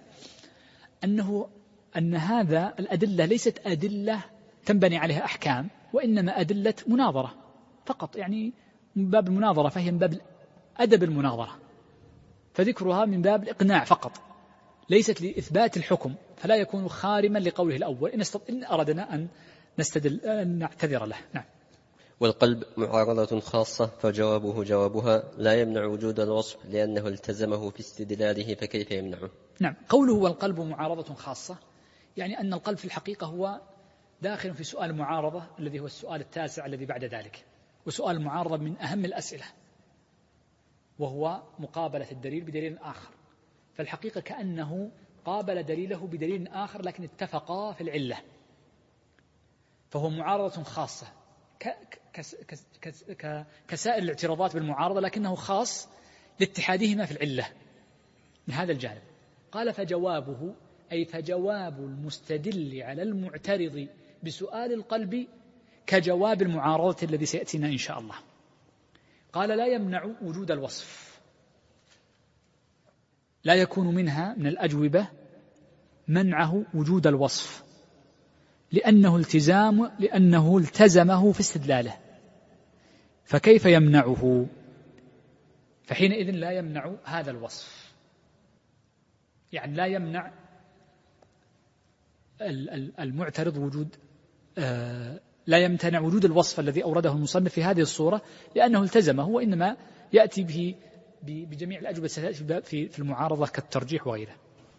أن هذا الأدلة ليست أدلة تنبني عليها أحكام، وإنما أدلة مناظرة فقط، يعني من باب المناظرة، فهي من باب أدب المناظرة، فذكرها من باب الإقناع فقط، ليست لإثبات الحكم، فلا يكون خارما لقوله الأول إن أردنا أن نعتذر له. نعم. والقلب معارضة خاصة، فجوابه جوابها لا يمنع وجود الوصف لأنه التزمه في استدلاله، فكيف يمنعه؟ نعم، قوله والقلب معارضة خاصة يعني أن القلب في الحقيقة هو داخل في سؤال المعارضة الذي هو السؤال التاسع الذي بعد ذلك، وسؤال المعارضة من أهم الأسئلة، وهو مقابلة الدليل بدليل آخر. فالحقيقة كأنه قابل دليله بدليل آخر لكن اتفقا في العلة، فهو معارضة خاصة كسائر الاعتراضات بالمعارضة، لكنه خاص لاتحادهما في العلة من هذا الجانب. قال فجوابه أي فجواب المستدل على المعترض بسؤال القلب كجواب المعارضة الذي سيأتينا إن شاء الله. قال لا يمنع وجود الوصف، لا يكون منها من الأجوبة منعه وجود الوصف، لأنه التزمه في استدلاله، فكيف يمنعه؟ فحينئذ لا يمنع هذا الوصف، يعني لا يمنع المعترض وجود لا يمتنع وجود الوصف الذي أورده المصنف في هذه الصورة، لأنه التزمه، وإنما يأتي به بجميع الأجوبة في المعارضة كالترجيح وغيره.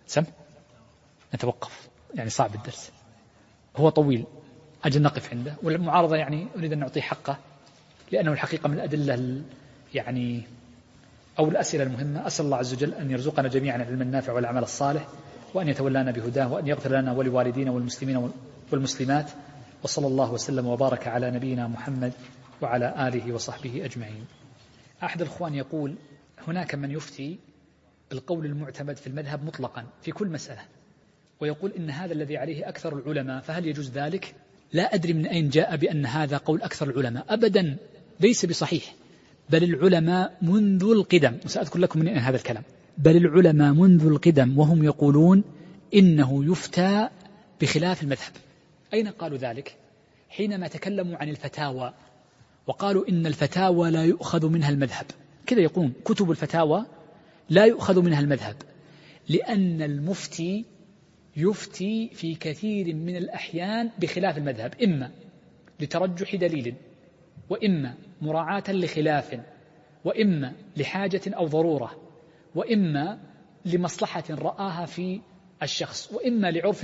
نتوقف، يعني صعب الدرس، هو طويل، أجل نقف عنده. والمعارضة يعني أريد أن نعطيه حقه، لأنه الحقيقة من الأدلة يعني أو الأسئلة المهمة. أسأل الله عز وجل أن يرزقنا جميعا العلم النافع والعمل الصالح، وأن يتولانا بهداه، وأن يغفر لنا ولوالدينا والمسلمين والمسلمات، وصلى الله وسلم وبارك على نبينا محمد وعلى آله وصحبه أجمعين. أحد الأخوان يقول هناك من يفتي بالقول المعتمد في المذهب مطلقا في كل مسألة، ويقول إن هذا الذي عليه أكثر العلماء، فهل يجوز ذلك؟ لا أدري من أين جاء بأن هذا قول أكثر العلماء، أبدا ليس بصحيح. بل العلماء منذ القدم، وسأذكر لكم من أين هذا الكلام، بل العلماء منذ القدم وهم يقولون إنه يفتى بخلاف المذهب. أين قالوا ذلك؟ حينما تكلموا عن الفتاوى وقالوا إن الفتاوى لا يؤخذ منها المذهب، كذا يقولون كتب الفتاوى لا يؤخذ منها المذهب، لأن المفتي يفتي في كثير من الأحيان بخلاف المذهب، إما لترجح دليل، وإما مراعاة لخلاف، وإما لحاجة أو ضرورة، وإما لمصلحة رآها في الشخص، وإما لعرف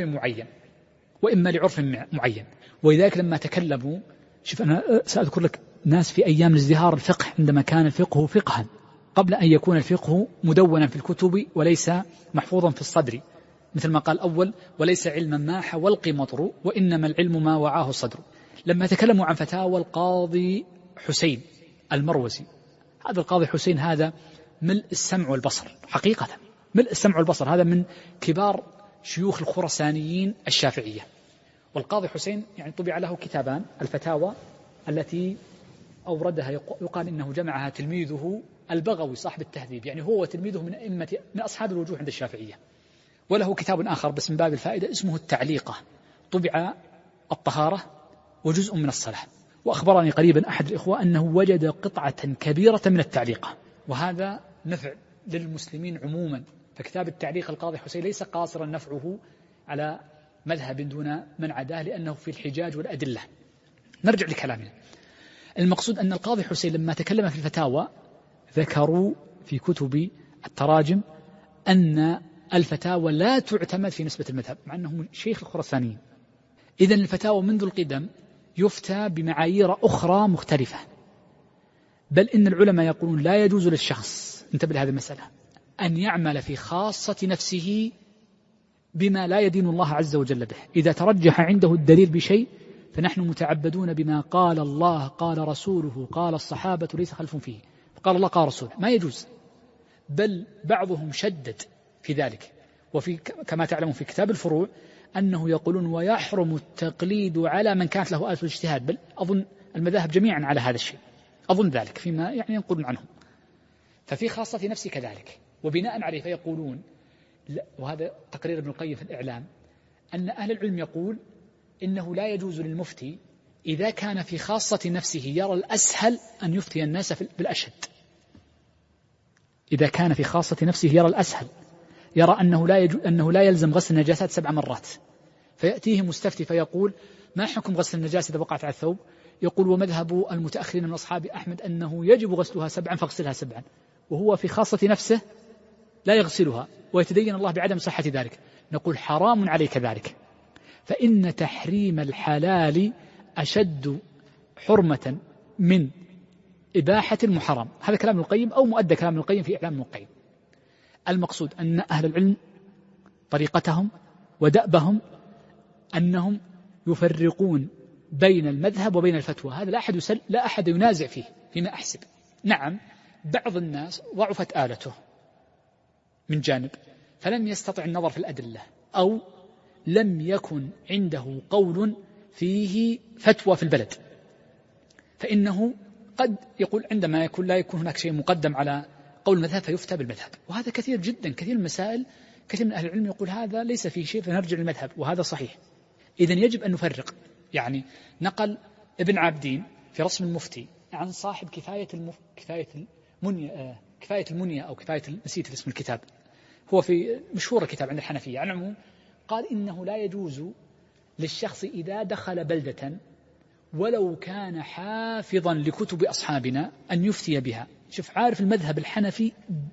معين. ولذلك لما تكلموا، شوف أنا سأذكر لك ناس في أيام ازدهار الفقه، عندما كان الفقه فقها قبل أن يكون الفقه مدونا في الكتب وليس محفوظا في الصدر، مثل ما قال أول: وليس علما ما حوى القمطر وإنما العلم ما وعاه الصدر. لما تكلموا عن فتاوى القاضي حسين المروزي، هذا القاضي حسين هذا ملء السمع والبصر، حقيقة ملء السمع والبصر، هذا من كبار شيوخ الخرسانيين الشافعية. والقاضي حسين يعني طبع له كتابان: الفتاوى التي أوردها يقال إنه جمعها تلميذه البغوي صاحب التهذيب، يعني هو تلميذه من أصحاب الوجوه عند الشافعية. وله كتاب آخر بس من باب الفائدة اسمه التعليقة، طبع الطهارة وجزء من الصلاة. وأخبرني قريبا أحد الإخوة أنه وجد قطعة كبيرة من التعليقة، وهذا نفع للمسلمين عموما. فكتاب التعليق القاضي حسين ليس قاصرا نفعه على مذهب دون من عداه، لأنه في الحجاج والأدلة. نرجع لكلامنا. المقصود أن القاضي حسين لما تكلم في الفتاوى ذكروا في كتب التراجم أن الفتاوى لا تعتمد في نسبة المذهب، مع أنه شيخ الخرسانيين. إذن الفتاوى منذ القدم يفتى بمعايير أخرى مختلفة. بل إن العلماء يقولون لا يجوز للشخص، انتبه لهذه المسألة، أن يعمل في خاصة نفسه بما لا يدين الله عز وجل به. إذا ترجح عنده الدليل بشيء فنحن متعبدون بما قال الله قال رسوله قال الصحابة ليس خلف فيه، قال الله قال رسوله، ما يجوز. بل بعضهم شدد في ذلك، وفي كما تعلمون في كتاب الفروع أنه يقولون ويحرم التقليد على من كانت له آلة الاجتهاد. بل أظن المذاهب جميعا على هذا الشيء، أظن ذلك فيما يعني ينقلون عنهم. ففي خاصة نفسي كذلك، وبناء عليه فيقولون، وهذا تقرير ابن القيم في الإعلام، أن أهل العلم يقول إنه لا يجوز للمفتي إذا كان في خاصة نفسه يرى الأسهل أن يفتي الناس بالأشد. إذا كان في خاصة نفسه يرى الأسهل، يرى أنه لا يلزم غسل النجاسات 7 مرات، فيأتيه مستفتي فيقول: ما حكم غسل النجاسة إذا وقعت على الثوب؟ يقول: ومذهب المتأخرين من أصحاب أحمد أنه يجب غسلها 7 فاغسلها 7، وهو في خاصة نفسه لا يغسلها ويتدين الله بعدم صحة ذلك. نقول: حرام عليك ذلك، فإن تحريم الحلال أشد حرمة من إباحة المحرم. هذا كلام ابن القيم أو مؤدى كلام ابن القيم في إعلام ابن القيم. المقصود أن أهل العلم طريقتهم ودأبهم أنهم يفرقون بين المذهب وبين الفتوى. هذا لا أحد ينازع فيه فيما أحسب. نعم، بعض الناس ضعفت آلته من جانب فلم يستطع النظر في الأدلة، أو لم يكن عنده قول فيه فتوى في البلد، فإنه قد يقول عندما لا يكون هناك شيء مقدم على قول المذهب فيفتى بالمذهب. وهذا كثير جدا، كثير من المسائل كثير من أهل العلم يقول هذا ليس فيه شيء فنرجع للمذهب، وهذا صحيح. إذن يجب أن نفرق. يعني نقل ابن عابدين في رسم المفتي عن صاحب كفاية المنية أو نسيت اسم الكتاب، هو في مشهور الكتاب عند الحنفية على العموم، قال إنه لا يجوز للشخص إذا دخل بلدة ولو كان حافظا لكتب أصحابنا أن يفتي بها. شوف، عارف المذهب الحنفي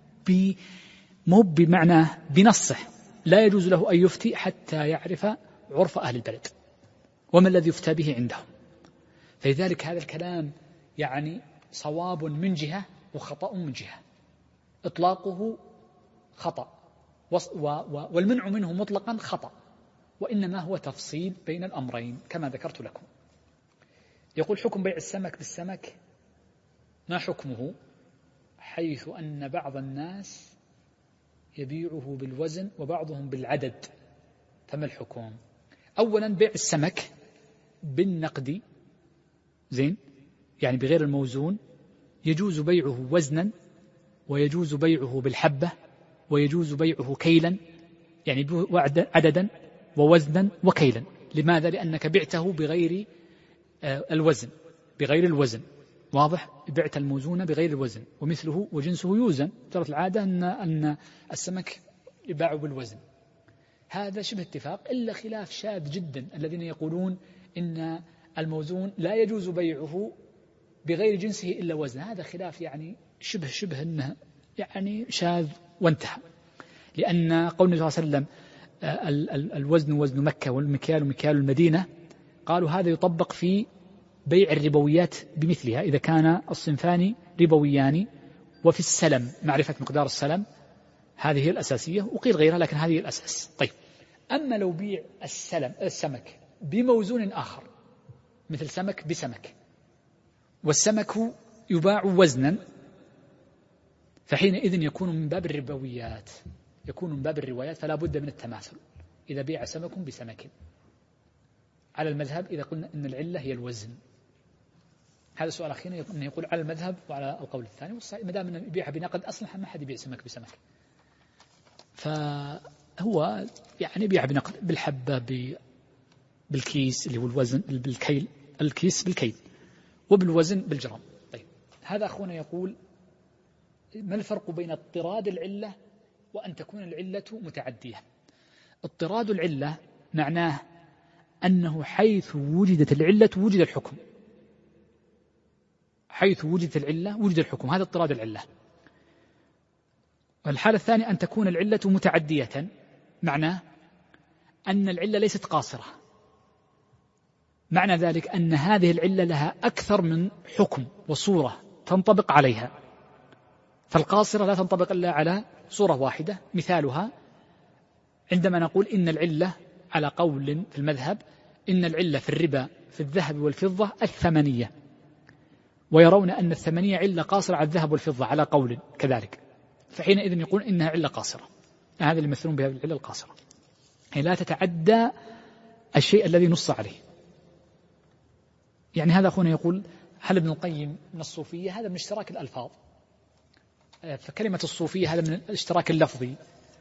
مو بمعناه بنصه، لا يجوز له أن يفتي حتى يعرف عرف أهل البلد وما الذي يفتى به عندهم. فلذلك هذا الكلام يعني صواب من جهة وخطأ من جهة. إطلاقه خطأ والمنع منه مطلقا خطأ، وإنما هو تفصيل بين الأمرين كما ذكرت لكم. يقول: حكم بيع السمك بالسمك ما حكمه، حيث أن بعض الناس يبيعه بالوزن وبعضهم بالعدد، فما الحكم؟ أولا، بيع السمك بالنقد زين، يعني بغير الموزون، يجوز بيعه وزنا، ويجوز بيعه بالحبة، ويجوز بيعه كيلا، يعني عددا ووزنا وكيلا. لماذا؟ لأنك بعته بغير الوزن، بغير الوزن. واضح؟ بعت الموزون بغير الوزن، ومثله وجنسه يوزن. جرت العادة أن السمك يباع بالوزن. هذا شبه اتفاق، إلا خلاف شاذ جدا الذين يقولون إن الموزون لا يجوز بيعه بغير جنسه إلا وزن. هذا خلاف يعني شبه أنه يعني شاذ وانتهى. لأن قول النبي صلى الله عليه وسلم الوزن وزن مكة والمكيال مكيال المدينة، قالوا هذا يطبق في بيع الربويات بمثلها إذا كان الصنفان ربويان. وفي السلم معرفة مقدار السلم، هذه هي الأساسية، وقيل غيرها لكن هذه الأساس. طيب، أما لو بيع السمك بموزون آخر، مثل سمك بسمك، والسمك يباع وزنا، فحينئذ يكون من باب الربويات، يكون من باب الروايات، فلا بد من التماثل إذا بيع سمك بسمك، على المذهب إذا قلنا أن العلة هي الوزن. هذا سؤال أخينا أنه يقول على المذهب وعلى القول الثاني، ما دام يبيعها بنقد أصلا ما حد يبيع سمك بسمك، فهو يعني يبيعها بنقد بالحبة بالكيس اللي هو الوزن، بالكيل الكيس بالكيل، وبالوزن بالجرام. طيب، هذا أخونا يقول ما الفرق بين اضطراد العلة وأن تكون العلة متعدية؟ اضطراد العلة معناه أنه حيث وجدت العلة وجد الحكم، حيث وجدت العلة وجد الحكم، هذا اضطراد العلة. والحالة الثانية أن تكون العلة متعدية، معناه أن العلة ليست قاصرة، معنى ذلك أن هذه العلة لها أكثر من حكم وصورة تنطبق عليها، فالقاصرة لا تنطبق إلا على صورة واحدة. مثالها عندما نقول إن العلة على قول في المذهب إن العلة في الربا في الذهب والفضة الثمنية، ويرون أن الثمنية علة قاصرة على الذهب والفضة على قول كذلك، فحينئذ يقول إنها علة قاصرة. هذا اللي يمثلون بها العلة القاصرة، هي لا تتعدى الشيء الذي نص عليه. يعني هذا أخونا يقول هل ابن القيم من الصوفية؟ هذا من اشتراك الألفاظ، فكلمة الصوفية هذا من الاشتراك اللفظي.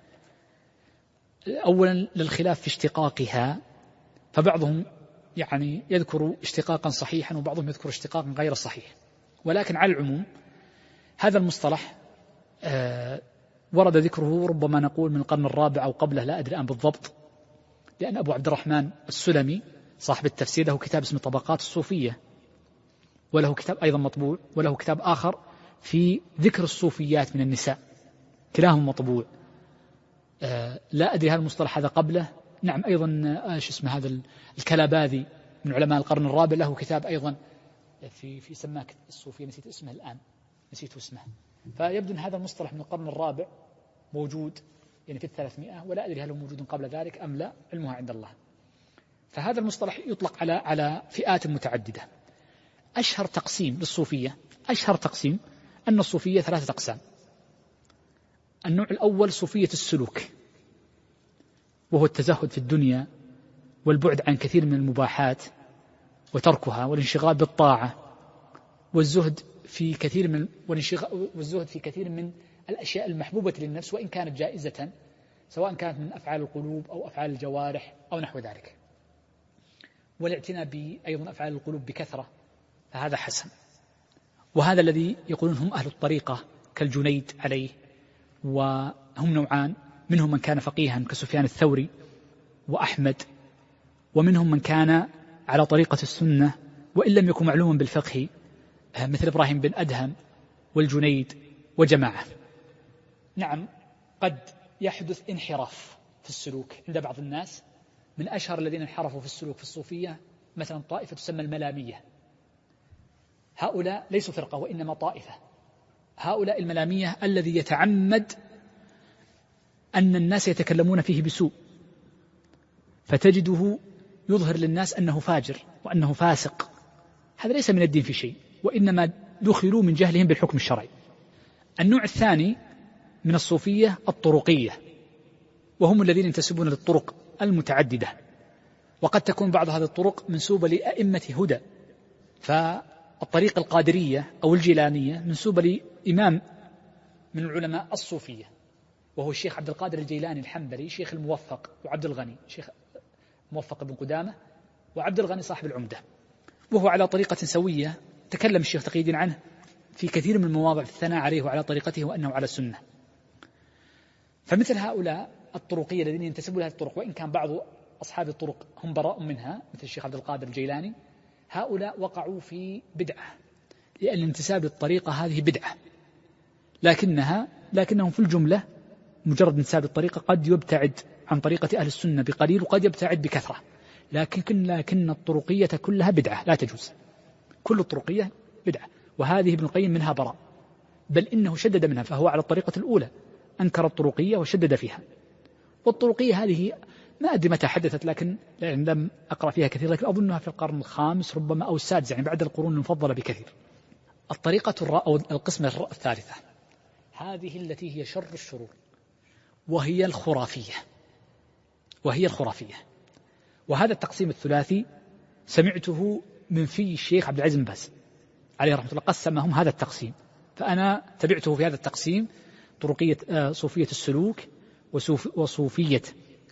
أولا للخلاف في اشتقاقها، فبعضهم يعني يذكر اشتقاقا صحيحا وبعضهم يذكر اشتقاقا غير صحيح، ولكن على العموم هذا المصطلح ورد ذكره ربما نقول من القرن الرابع أو قبله، لا أدري الآن بالضبط، لأن أبو عبد الرحمن السلمي صاحب التفسير له كتاب اسمه طبقات الصوفية، وله كتاب أيضا مطبوع، وله كتاب آخر في ذكر الصوفيات من النساء، كلاهما مطبوع. لا أدري هل المصطلح هذا قبله. نعم، أيضا اسمه هذا الكلاباذي من علماء القرن الرابع له كتاب أيضا في سماك الصوفية، نسيت اسمه الآن، نسيت اسمه. فيبدو أن هذا المصطلح من القرن الرابع موجود يعني في 300، ولا أدري هل هو موجود قبل ذلك أم لا، علمها عند الله. فهذا المصطلح يطلق على فئات متعددة. أشهر تقسيم للصوفية، أشهر تقسيم أن الصوفية 3 أقسام. النوع الأول صوفية السلوك، وهو التزهد في الدنيا والبعد عن كثير من المباحات وتركها، والانشغال بالطاعة، والزهد في كثير من الأشياء المحبوبة للنفس وإن كانت جائزة، سواء كانت من أفعال القلوب أو أفعال الجوارح أو نحو ذلك، والاعتناء بأيضا أفعال القلوب بكثرة، فهذا حسن. وهذا الذي يقولون هم أهل الطريقة كالجنيد عليه، وهم نوعان، منهم من كان فقيها كسفيان الثوري وأحمد، ومنهم من كان على طريقة السنة وإن لم يكن معلوما بالفقه مثل إبراهيم بن أدهم والجنيد وجماعة. نعم، قد يحدث انحراف في السلوك عند بعض الناس. من أشهر الذين انحرفوا في السلوك في الصوفية مثلا طائفة تسمى الملامية، هؤلاء ليسوا فرقة وإنما طائفة. هؤلاء الملامية الذي يتعمد أن الناس يتكلمون فيه بسوء، فتجده يظهر للناس أنه فاجر وأنه فاسق. هذا ليس من الدين في شيء، وإنما دخلوا من جهلهم بالحكم الشرعي. النوع الثاني من الصوفية الطرقية، وهم الذين ينتسبون للطرق المتعددة، وقد تكون بعض هذه الطرق منسوبة لأئمة هدى، فالطريقة القادرية أو الجيلانية منسوبة لإمام من العلماء الصوفية وهو الشيخ عبد القادر الجيلاني الحنبلي، شيخ الموفق وعبد الغني، شيخ موفق بن قدامة وعبد الغني صاحب العمدة، وهو على طريقة سوية. تكلم الشيخ تقي الدين عنه في كثير من المواضع في الثناء عليه وعلى طريقته وأنه على السنة. فمثل هؤلاء الطرقية الذين ينتسبوا لهذه الطرق، وإن كان بعض أصحاب الطرق هم براء منها مثل الشيخ عبد القادر الجيلاني، هؤلاء وقعوا في بدعة، لأن الانتساب للطريقة هذه بدعة، لكنهم في الجملة مجرد انتساب الطريقة قد يبتعد عن طريقة أهل السنة بقليل وقد يبتعد بكثرة، لكن الطرقية كلها بدعة لا تجوز، كل الطرقية بدعة، وهذه ابن القيم منها براء، بل إنه شدد منها، فهو على الطريقة الأولى أنكر الطرقية وشدد فيها. والطرقية هذه ما أدري متى حدثت، لكن لم أقرأ فيها كثير، لكن أظنها في القرن الخامس ربما أو السادس، يعني بعد القرون المفضلة بكثير. الطريقة أو القسمة الثالثة هذه التي هي شر الشرور، وهي الخرافية. وهذا التقسيم الثلاثي سمعته من في الشيخ عبد العزيز بن باز عليه رحمة الله، قسمهم هذا التقسيم، فأنا تبعته في هذا التقسيم: صوفية السلوك، وصوفية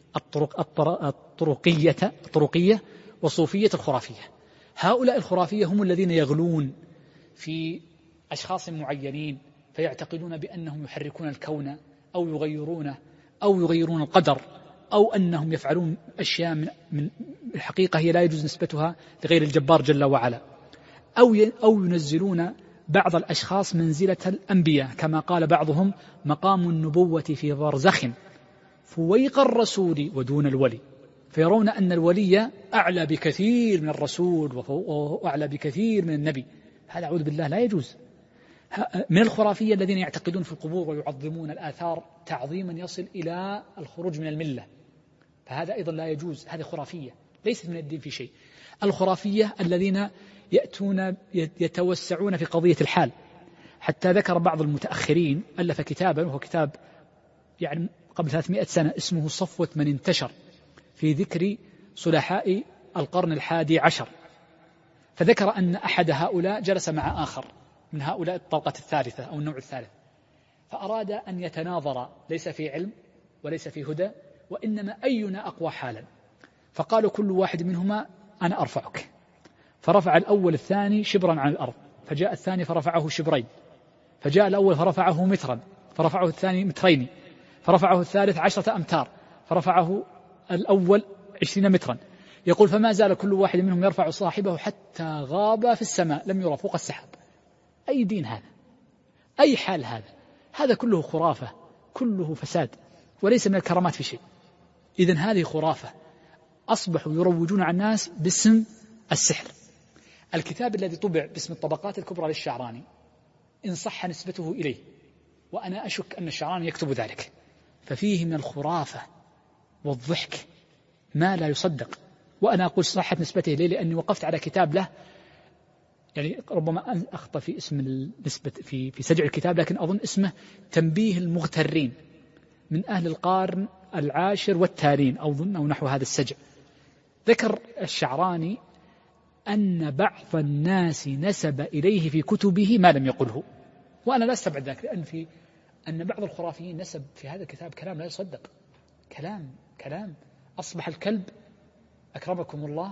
الطرقية، وصوفية الخرافية. هؤلاء الخرافية هم الذين يغلون في أشخاص معينين، فيعتقدون بأنهم يحركون الكون أو يغيرون القدر، أو أنهم يفعلون أشياء من الحقيقة هي لا يجوز نسبتها لغير الجبار جل وعلا، أو ينزلون بعض الأشخاص منزلة الأنبياء، كما قال بعضهم: مقام النبوة في برزخ فويق الرسول ودون الولي، فيرون أن الولي أعلى بكثير من الرسول وأعلى بكثير من النبي. هذا أعوذ بالله لا يجوز. من الخرافية الذين يعتقدون في القبور ويعظمون الآثار تعظيما يصل إلى الخروج من الملة، فهذا أيضا لا يجوز، هذه خرافية ليست من الدين في شيء. الخرافية الذين يتوسعون في قضية الحال، حتى ذكر بعض المتأخرين ألف كتابا، وهو كتاب يعني قبل 300 سنة اسمه صفوة من انتشر في ذكر صلحاء القرن 11، فذكر أن أحد هؤلاء جلس مع آخر من هؤلاء الطبقة الثالثة أو النوع الثالث، فأراد أن يتناظر، ليس في علم وليس في هدى، وإنما أينا أقوى حالا، فقالوا كل واحد منهما: أنا أرفعك. فرفع الأول الثاني شبرا عن الأرض، فجاء الثاني فرفعه شبرين، فجاء الأول فرفعه مترا، فرفعه الثاني مترين، فرفعه الثالث 10 أمتار، فرفعه الأول 20 مترا. يقول: فما زال كل واحد منهم يرفع صاحبه حتى غاب في السماء لم يرى فوق السحاب. أي دين هذا؟ أي حال هذا؟ هذا كله خرافة، كله فساد، وليس من الكرامات في شيء. إذن هذه خرافة، أصبحوا يروجون على الناس باسم السحر. الكتاب الذي طبع باسم الطبقات الكبرى للشعراني إن صح نسبته إليه، وأنا أشك أن الشعراني يكتب ذلك، ففيه من الخرافة والضحك ما لا يصدق. وأنا أقول صحة نسبته إليه لأني وقفت على كتاب له، يعني ربما أخطأ في اسم النسبة في سجع الكتاب، لكن أظن اسمه تنبيه المغترين من أهل القرن 10 والتالين أو نحو هذا السجع. ذكر الشعراني أن بعض الناس نسب إليه في كتبه ما لم يقله، وأنا لا استبعد ذلك، أن بعض الخرافيين نسب في هذا الكتاب كلام لا يصدق، كلام أصبح الكلب أكرمكم الله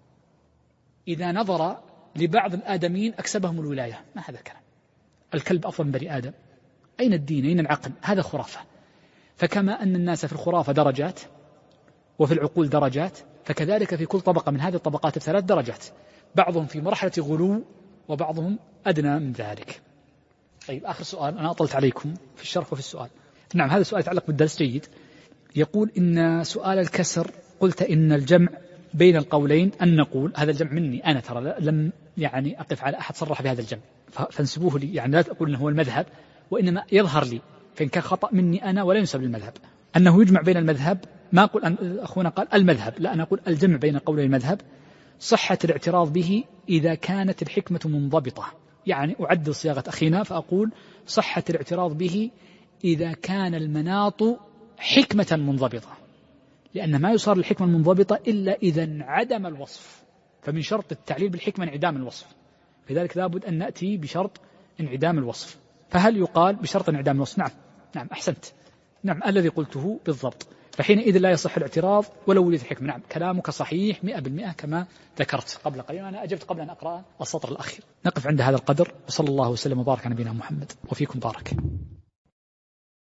إذا نظر لبعض الآدمين أكسبهم الولاية. ما هذا الكلام؟ الكلب أفضل من بني آدم. أين الدين؟ أين العقل؟ هذا خرافة. فكما أن الناس في الخرافة درجات وفي العقول درجات، فكذلك في كل طبقة من هذه الطبقات الثلاث درجات، بعضهم في مرحلة غلو وبعضهم أدنى من ذلك. طيب، آخر سؤال، أنا أطلت عليكم في الشرح وفي السؤال. نعم، هذا السؤال يتعلق بالدرس جيد. يقول: إن سؤال الكسر قلت إن الجمع بين القولين أن نقول، هذا الجمع مني أنا، ترى لم يعني أقف على أحد صرح بهذا الجمع، فانسبوه لي، يعني لا تقول أنه هو المذهب، وإنما يظهر لي، فإن كان خطأ مني أنا ولا ينسب للمذهب، أنه يجمع بين المذهب. ما أقول أن أخونا قال المذهب، لا، أنا أقول الجمع بين قولي المذهب، صحة الاعتراض به إذا كانت الحكمة منضبطة. يعني أعدل صياغة أخينا فأقول صحة الاعتراض به إذا كان المناط حكمة منضبطة، لأن ما يصار الحكمة المنضبطة إلا إذا انعدم الوصف، فمن شرط التعليل بالحكمة انعدام الوصف، لذلك لابد أن نأتي بشرط انعدام الوصف. فهل يقال بشرط انعدام الوصف؟ نعم أحسنت، نعم الذي قلته بالضبط، فحينئذ لا يصح الاعتراض ولو وجد حكمة. نعم كلامك صحيح 100% كما ذكرت قبل قليل، أنا أجبت قبل أن أقرأ السطر الأخير. نقف عند هذا القدر، وصلى الله وسلم وبارك على نبينا محمد، وفيكم بارك.